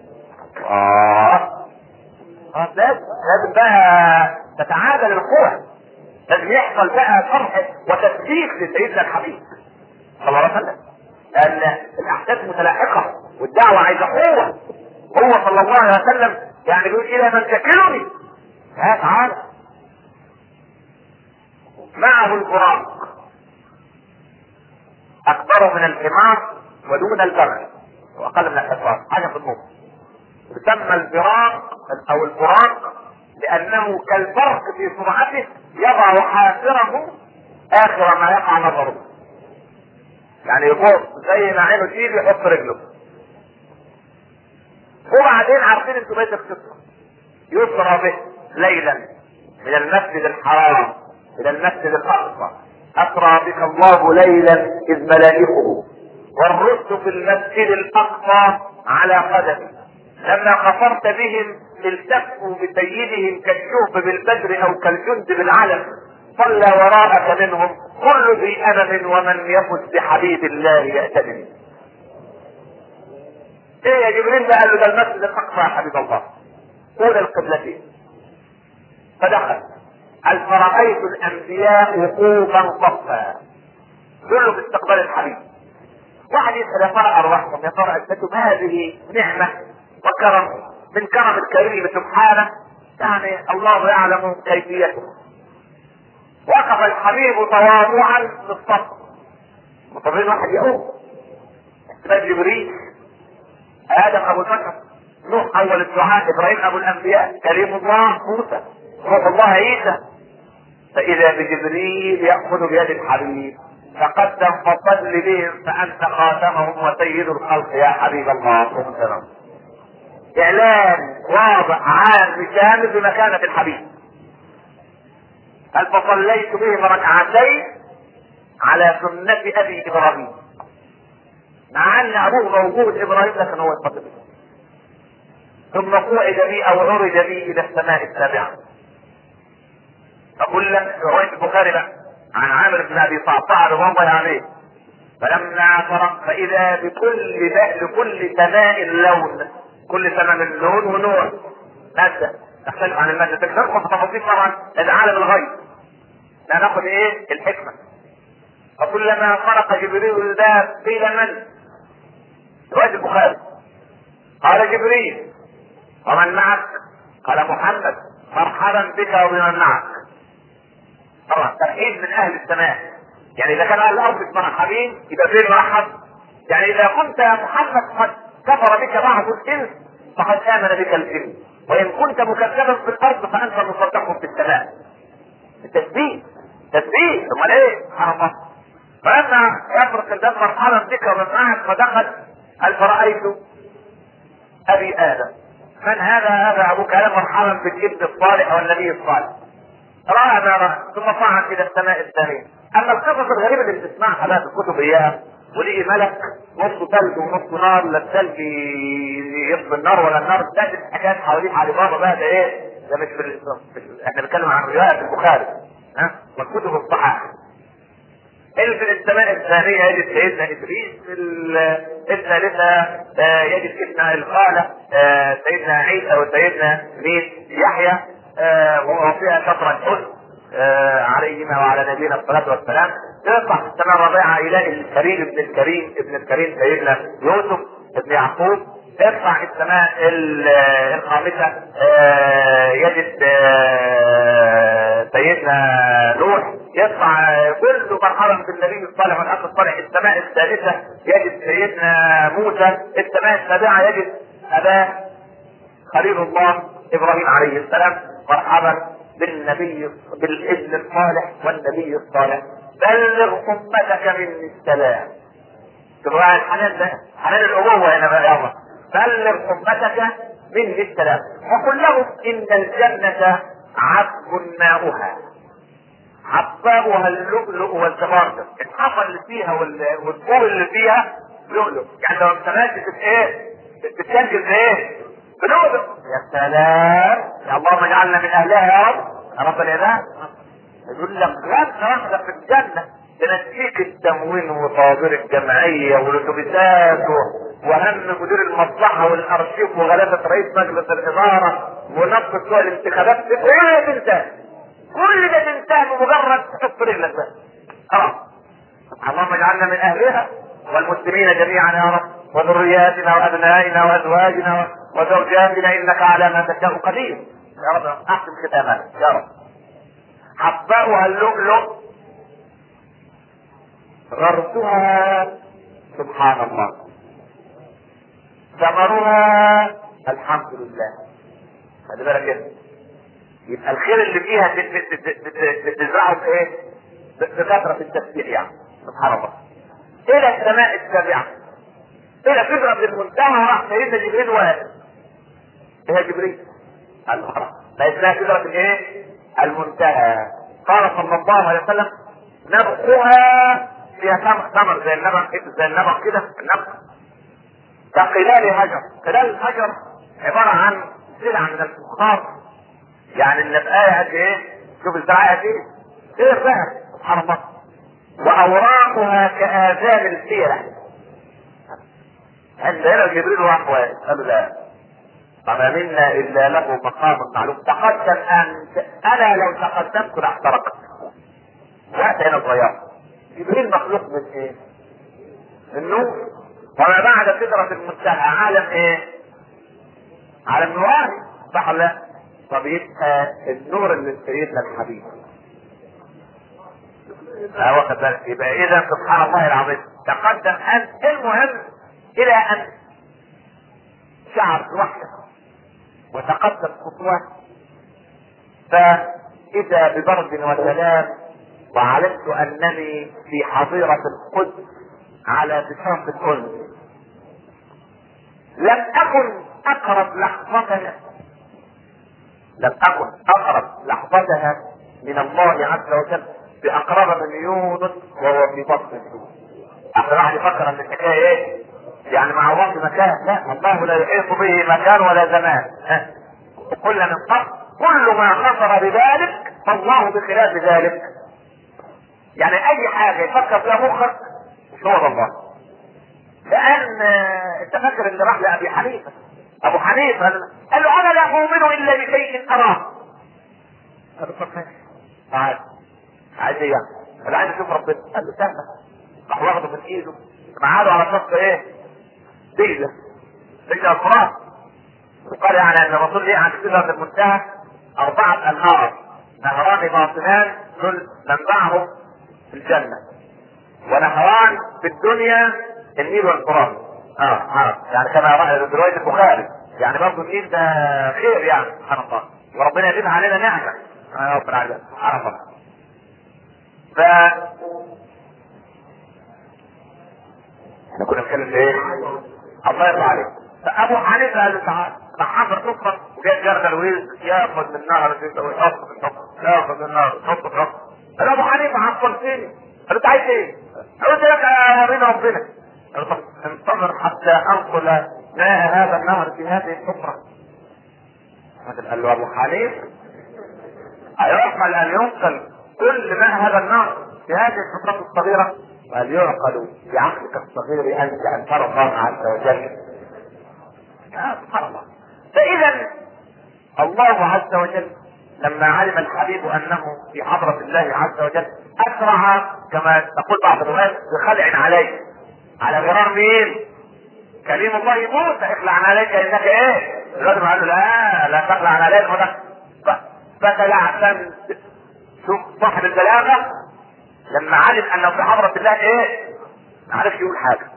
اه اه لازم لازم بقى تتعادل القوى. لازم يحصل بقى فرح وتسبيح لسيدنا الحبيب صلى الله عليه وسلم لان الاحداث متلاحقة والدعوة عايزة قوة. هو صلى الله عليه وسلم يعني بيقول الى من تكلني ها تعالى. معه البراق اكبر من الحمار ودون البغل واقل من الحصان حاجه في النص. يسمى البراق او البراق لانه كالبرق في سرعته يضع حافره اخر ما يقع نظره. يعني يبص زي ما عينه تيجي يحط رجله. وبعدين عارفين انتوا بيت القصه يسرى به ليلا من المسجد الحرام الى المسجد الاقصى. اسرى بك الله ليلا اذ ملائكه والرسل في المسجد الاقصى على قدمه. لما قصرت بهم التفوا بسيدهم كالشوف بالبدر او كالجند بالعلم. صلى وراءك منهم كل ذي امم ومن يفز بحبيب الله يأتمن. ايه يا جبريل بقى؟ قال له ده المسجد الاقصى يا حبيب الله اولى القبلتين. فدخل قال فرأيت الانبياء وقوفا صفا كله باستقبال الحبيب. واحد يسأل يا ترى ارواحهم يا ترى اثبتوا هذه نعمة وكرم من كرم الكريم سبحانه يعني الله يعلم كيفيته. وقف الحبيب تواضعا في الصف مطمئن واحد يقوم احتمال جبريل ادم ابو بكر نوح اول الدعاء ابراهيم ابو الانبياء كريم الله موسى روح الله عيسى. فاذا بجبريل ياخذ بيد الحبيب فقدم فصل بهم فانت خاتمهم وسيد الخلق يا حبيب الله. اعلان واضح عام شامل بمكانة الحبيب. قال فصليت بهم ركعتين على سنة ابي ابراهيم مع ان ابوه موجود ابراهيم لكن هو يصلي به. ثم قعد بي او عرج بي الى السماء السابعة فكل رواية البخاري بقى عن عامر بن ابي صعصع رضوان الله عليه، فلما فرق فاذا بكل لكل سماء لون، كل سماء من لون ونوع مادة تختلف عن المادة، تكتبها في تفاصيل طبعا لان عالم الغيب لا ناخد ايه الحكمة. فكلما فرق جبريل الباب قيل من؟ رواية البخاري قال جبريل ومن معك؟ قال محمد مرحبا بك وبمن معك. طبعا ترحيب من اهل السماء، يعني اذا كان اهل الارض مرحبين يبقى فين مرحب؟ يعني اذا كنت يا محمد قد كفر بك بعض الانس فقد امن بك الجن، وان كنت مكذبا في الارض فانت مصدق في السماء. التثبيت تثبيت امال ايه؟ سبحان الله. فلما يفرق الباب مرحبا بك ومن معك فدخل قال فرأيت ابي ادم. من هذا؟ هذا ابوك ادم مرحبا بالابن الصالح والنبي الصالح. رأى ما رأى ثم صعد الى السماء الثانية. اما القصص الغريبة اللي بتسمعها بقى في الكتب اياها، ولقي ملك نصه ثلج ونصه نار، لا الثلج يطفي النار ولا النار تجد حاجات حواليه علي بابا بقى، ده ايه؟ ده مش في الاسلام، احنا بنتكلم عن روايات البخاري ها والكتب الصحاح. اللي في السماء الثانية يجد سيدنا ادريس، الثالثة يجد سيدنا الخالة سيدنا عيسى وسيدنا مين؟ يحيى، وفيها كثرة الحسن عليهما وعلى نبينا الصلاة والسلام. يطلع في السماء الرابعة يلاقي الكريم ابن الكريم ابن الكريم سيدنا يوسف ابن يعقوب. يطلع السماء الخامسة يجد سيدنا نوح. يطلع كل مرحبا بالنبي الصالح والاخ الصالح. السماء الثالثة يجد سيدنا موسى. السماء السابعة يجد اباه خليل الله ابراهيم عليه السلام. مرحبا بالنبي بالابن الصالح والنبي الصالح. بلغ امتك مني السلام. تبقى الحنان ده حنان الابوه هنا بقى. يلا بلغ امتك مني السلام وقل لهم ان الجنه عذب ماؤها عطاؤها اللؤلؤ والزبرجد. الحفر اللي فيها والبور اللي فيها لؤلؤ، يعني لو انت ماشي في ايه بتسجل بايه؟ بلؤلؤ. يا سلام، يا اللهم اجعلنا من اهلها يا رب يا رب العباد. يقول لك غنى واحده في الجنه تنسيك التموين وطوابير الجمعيه والاتوبيسات وهم مدير المصلحه والارشيف وغلبه رئيس مجلس الاداره ونقص سوء الانتخابات. كل ده تنتهي، كل ده تنتهي بمجرد تحط رجلك بس. اه اللهم اجعلنا من اهلها والمسلمين جميعا يا رب، وذرياتنا وابنائنا وازواجنا وزوجاتنا انك على ما تشاء قدير يا رب. احسن ختامنا يا رب. حباؤها اللؤلؤ غرسها سبحان الله، ثمرها الحمد لله. خلي بالك كده، يبقى الخير اللي فيها تزرعه بايه؟ بكثرة التسبيح يعني. سبحان الله. الى السماء السابعة، الى سدرة المنتهى راح سيدنا جبريل واقف. ايه جبريل؟ قال له خلاص ما اسمها سدرة الايه؟ المنتهى. قال صلى الله عليه وسلم نبقها فيها ثمر زي النبق، زي النبق كده النبق كقلال هجر. قلال الهجر عبارة عن سلعة من الفخار، يعني النبقاية قد ايه؟ شوف الزراعة قد ايه؟ ايه الرهب سبحان الله. واوراقها كآذان الفيلة. عندنا جبريل واحد قالوا لا فما منا الا له مقام معلوم. تقدم انت، انا لو تقدمت لاحترقت. وقت هنا صغير. جبريل مخلوق من ايه؟ من نور. وما بعد سدرة المنتهى عالم ايه؟ عالم نوراني صح ولا لا؟ طب يبقى النور اللي سيدنا الحبيب اه واخد بالك. يبقى اذا سبحان الله العظيم تقدم انت. المهم الى ان شعر وحده وتقدم خطوات، فاذا ببرد وسلام وعلمت انني في حظيرة القدس على بساط الانس. لم اكن اقرب لحظتها لم اكن اقرب لحظتها من الله عز وجل باقرب من يونس وهو في بطن الحوت. احنا واحد يفكر ان الحكايه ايه؟ يعني مع الله في مكان، لا، الله لا يحيط به مكان ولا زمان. ها كل من قبل كل ما خطر بذلك فالله بخلاف ذلك. يعني اي حاجه يفكر فيها مخك مش هو ده الله. لان انت فاكر اللي راح لابي حنيفه، ابو حنيفه قال له انا لا اؤمن الا بشيء اراه. قال له طب ماشي تعال عايز ايه يعني؟ قال عايز اشوف ربنا. قال له سهله. راح واخده من ايده معاده على شط ايه؟ دجله دجله الفرات. وقال يعني ان الرسول ليه عند سدره المنتهى اربعه انهار، نهران باطنان دول منبعهم في الجنه، ونهران في الدنيا النيل والفرات. اه اه يعني كما روايه البخاري، يعني برضه النيل ده خير يعني سبحان الله، وربنا يديم علينا نعمه. اه رب العالمين سبحان الله. ف احنا كنا بنتكلم في ايه؟ الله يرضى عليك. فابو حنيفه قال له تعالى، راح حفر صفر وجاي جرجل ويز ياخذ من نهر ويحط في الصفر، ياخذ من النهر يحط في الصفر. قال ابو حنيفه عطلتني. قال له انت عايز ايه؟ قلت لك اورينا ربنا. قال له طب انتظر حتى انقل ماء هذا النهر في هذه الصفره. قال له ابو حنيفه ايعقل ان ينقل كل ماء هذا النهر في هذه الصفرات الصغيره؟ قال يعقل بعقلك الصغير انت ان ترى الله عز وجل. سبحان الله. فاذا الله عز وجل لما علم الحبيب انه في حضرة الله عز وجل اسرع كما تقول بعض الروايات بخلع عليه، على غرار مين؟ كريم الله موسى. اخلع عليك انك ايه؟ الرجل قال له لا لا تخلع عليك هذا. فخلع. شوف صاحب البلاغه لما علم انه في حضرة الله ايه؟ ما عرفش يقول حاجه،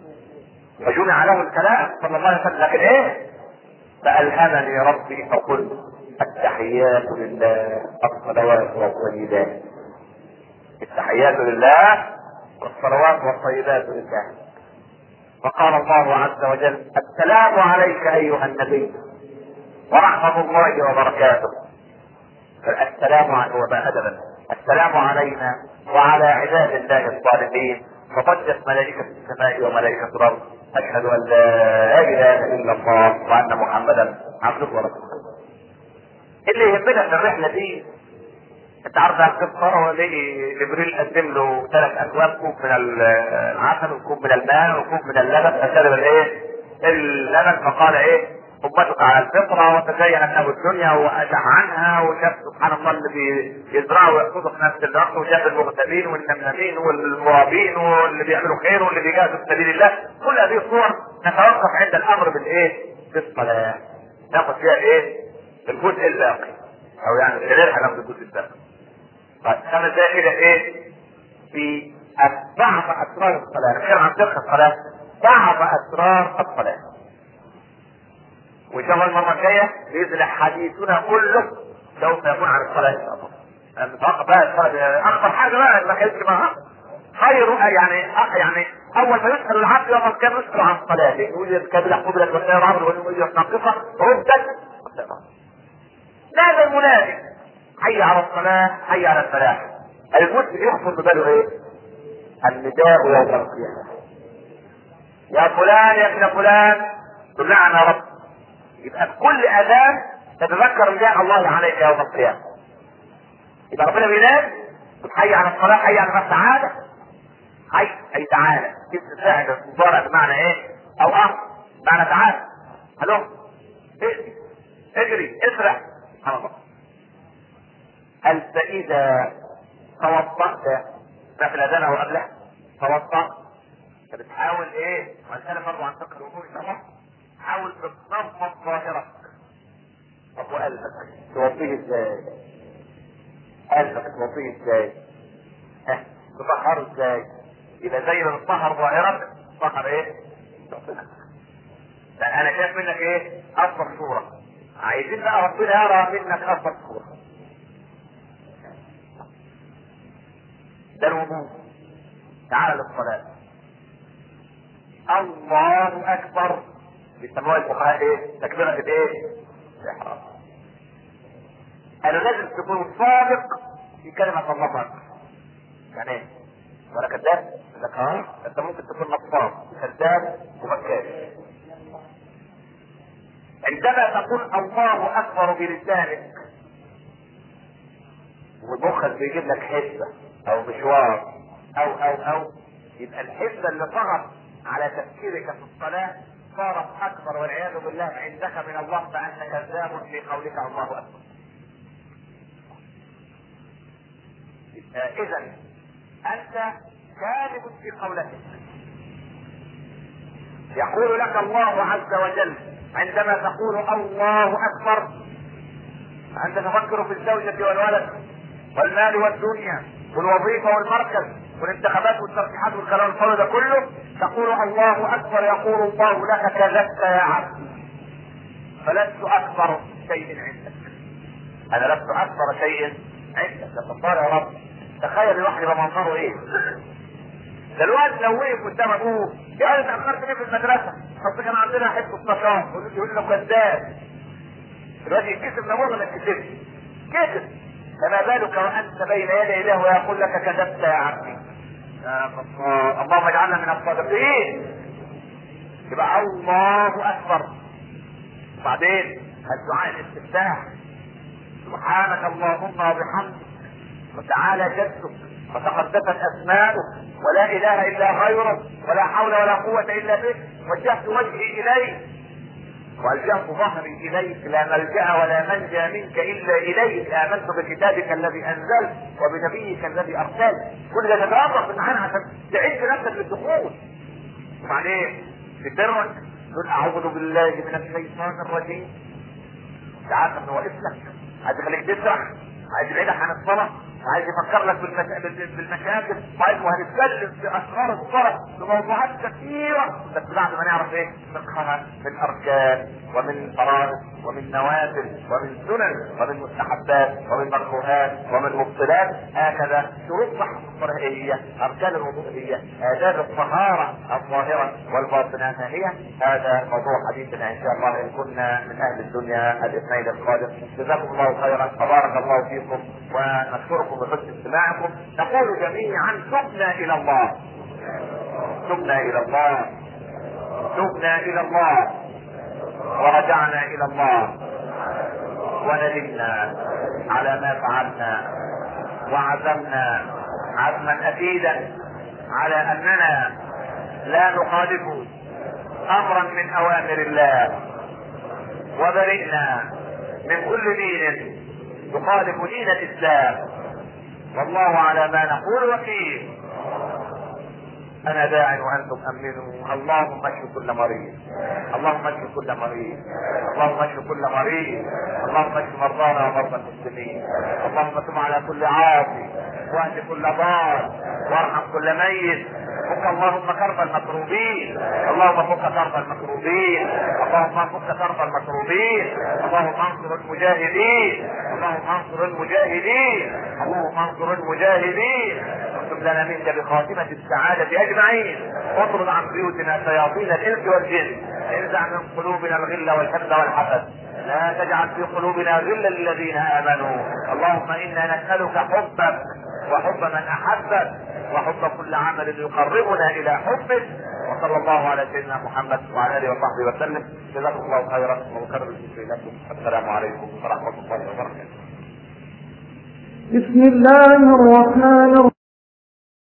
فجمع له الكلام صلى الله عليه وسلم. لكن ايه؟ فألهمني ربي فقلت التحيات لله الصلوات والطيبات. التحيات لله والصلوات والطيبات لله. فقال الله عز وجل السلام عليك ايها النبي ورحمة الله وبركاته. السلام علينا السلام علينا وعلى عباد الله الصالحين. فضجت ملائكة السماء وملائكة الارض اشهد ان لا اله الا الله وان محمدا عبده ورسوله. اللي يهمنا في الرحله دي انت عارف القصه، ليه جبريل قدم له ثلاث اكواب، كوب من العسل وكوب من الماء وكوب من اللبن، فشرب الايه؟ اللبن. فقال ايه؟ امتك على الفطره وتزينت له الدنيا واشع عنها، وشاف سبحان الله اللي بيزرعوا ويحصدوا في نفس الوقت، وشاف المغتابين والنمنمين والمرابين واللي بيعملوا خير واللي بيجاهدوا في سبيل الله. كل هذه الصور نتوقف عند الامر بالايه؟ بالصلاه. ناخذ فيها الايه؟ الجزء الباقي، او يعني غيرها ناخذ الجزء الباقي. طيب خمس دقائق كده ايه؟ في بعض اسرار الصلاه، نتكلم عن فقه الصلاه، بعض اسرار الصلاه. وان شاء الله المره الجايه باذن حديثنا كله سوف يكون عن الصلاه ان شاء الله. نتوقف بقى الصلاه اخطر حاجه بقى ما كانتش معها خير، يعني يعني اول ما يسال العبد يوم كان يسال عن الصلاه، يقول الكابله قبلت والسير عبد ويقول ناقصه ردت. ماذا المنادي؟ حي على الصلاه حي على الفلاح. المسلم يحصل بباله ايه؟ النداء يوم القيامه. يا فلان يا ابن فلان قل نعم يا رب. يبقى بكل اذان تتذكر نداء الله عليك يوم القيامه. يبقى ربنا بينادي حي على الصلاه حي على الفلاح. تعالى حي اي تعالى. اسم فاعل مضارع بمعنى ايه؟ او امر بمعنى تعالى. الو اجري اجري اسرع. سبحان الله. قال فاذا توضأت ده في الاذان او قبله توضأت بتحاول ايه؟ وهنتكلم برضه عن فقه الوضوء ان شاء الله. حاول تتنظف ظاهرك. طب وقلبك توضيه ازاي؟ قلبك توضيه ازاي؟ ها تطهره ازاي؟ يبقى زي ما تطهر ظاهرك تطهر ايه؟ لا انا شايف منك ايه؟ افضل صوره. عايزين بقى ربنا يرى منك افضل صوره. ده الوضوء. تعال للصلاه. الله اكبر بيسموها الفقهاء ايه؟ تكبيره ايه؟ الاحرام. قالوا لازم تكون صادق في كلمه الله اكبر. يعني ايه؟ ولا كذاب؟ لك اه انت ممكن تكون نصاب كذاب ومكاش. عندما تقول الله اكبر بلسانك ومخك بيجيب لك حسه او مشوار او او او يبقى الحسه اللي طغت على تفكيرك في الصلاه صارت اكبر والعياذ بالله عندك من الله، فانت كذاب في قولك الله اكبر. اذا انت كاذب في قولك. يقول لك الله عز وجل عندما تقول الله اكبر، انت تفكر في الزوجة والولد والمال والدنيا والوظيفة والمركز والانتخابات والترشيحات والكلام الفاضي ده كله، تقول الله اكبر، يقول الله لك كذبت يا عبد، فلست اكبر شيء عندك. انا لست اكبر شيء عندك. تفضل يا رب. تخيل الواحد يبقى منظره ايه؟ ده الواد لو وقف قدام ابوه يا انا اتاخرت ليه في المدرسه؟ اصل كان عندنا حته نشاط، يقول له كذاب. الواد يتكسب من ابوه ما يتكسبش. كسب. فما بالك وانت بين يدي الله ويقول لك كذبت يا عبدي. يا الله، اللهم اجعلنا من الصادقين. يبقى الله اكبر. وبعدين الدعاء الاستفتاح، سبحانك اللهم وبحمدك وتعالى جدك وتقدست اسماؤك ولا اله الا غيرك ولا حول ولا قوة الا بك، وجهت وجهي اليك والجأت ظهري اليك، لا ملجأ ولا منجا منك الا اليك، امنت بكتابك الذي انزلت وبنبيك الذي ارسلت. كل ده تتوقف معانا عشان تعيش نفسك للدخول. وبعدين في سرك تقول اعوذ بالله من الشيطان الرجيم. انت عارف انه واقف لك عايز يخليك تسرح، عايز يبعدك عن الصلاه، عايز يفكر لك بالمشاكل، وعايز وهنتكلم في اسرار الصلاه في موضوعات كثيره، بس بعد ما نعرف ايه فقهها من اركان ومن فرائض ومن نوافل ومن سنن ومن مستحبات ومن مكروهات ومن مبطلات. هكذا شروط صحه الصلاه ايه هي؟ اركان الوضوء هي؟ آداب الطهاره الظاهره والباطنه هي؟ هذا موضوع حديثنا ان شاء الله ان كنا من اهل الدنيا الاثنين القادم. جزاكم الله خيرا، تبارك الله فيكم، ونشكركم بحسن استماعكم. نقول جميعا تبنا الى الله، تبنا الى الله، تبنا الى الله، ورجعنا الى الله، وندمنا على ما فعلنا، وعزمنا عزما اكيدا على اننا لا نخالف امرا من اوامر الله، وبرئنا من كل دين يخالف دين الاسلام، والله على ما نقول وكيل. انا داع وانتم امنوا. اللهم اشف كل مريض، اللهم اشف كل مريض، اللهم اشف كل مريض، اللهم اشف مرضانا ومرضى المسلمين، اللهم تب على كل عاصي، واهد كل ضال، وارحم كل ميت. فك اللهم كرب المكروبين، اللهم فك كرب المكروبين، اللهم فك كرب المكروبين، اللهم انصر المجاهدين، اللهم انصر المجاهدين، اللهم انصر المجاهدين. اكتب لنا منك بخاتمة السعادة اجمعين، واطرد عن بيوتنا شياطين الانس والجن، انزع من قلوبنا الغل والحقد والحسد، لا تجعل في قلوبنا غلا للذين امنوا. اللهم انا نسألك حبك وحب من احبك وحب كل عمل يقربنا الى حبك. وصلى الله على سيدنا محمد وعلى اله وصحبه وسلم. جزاكم الله خيرا، وكرر الشكر لكم. السلام عليكم ورحمه الله وبركاته. بسم الله الرحمن الرحيم.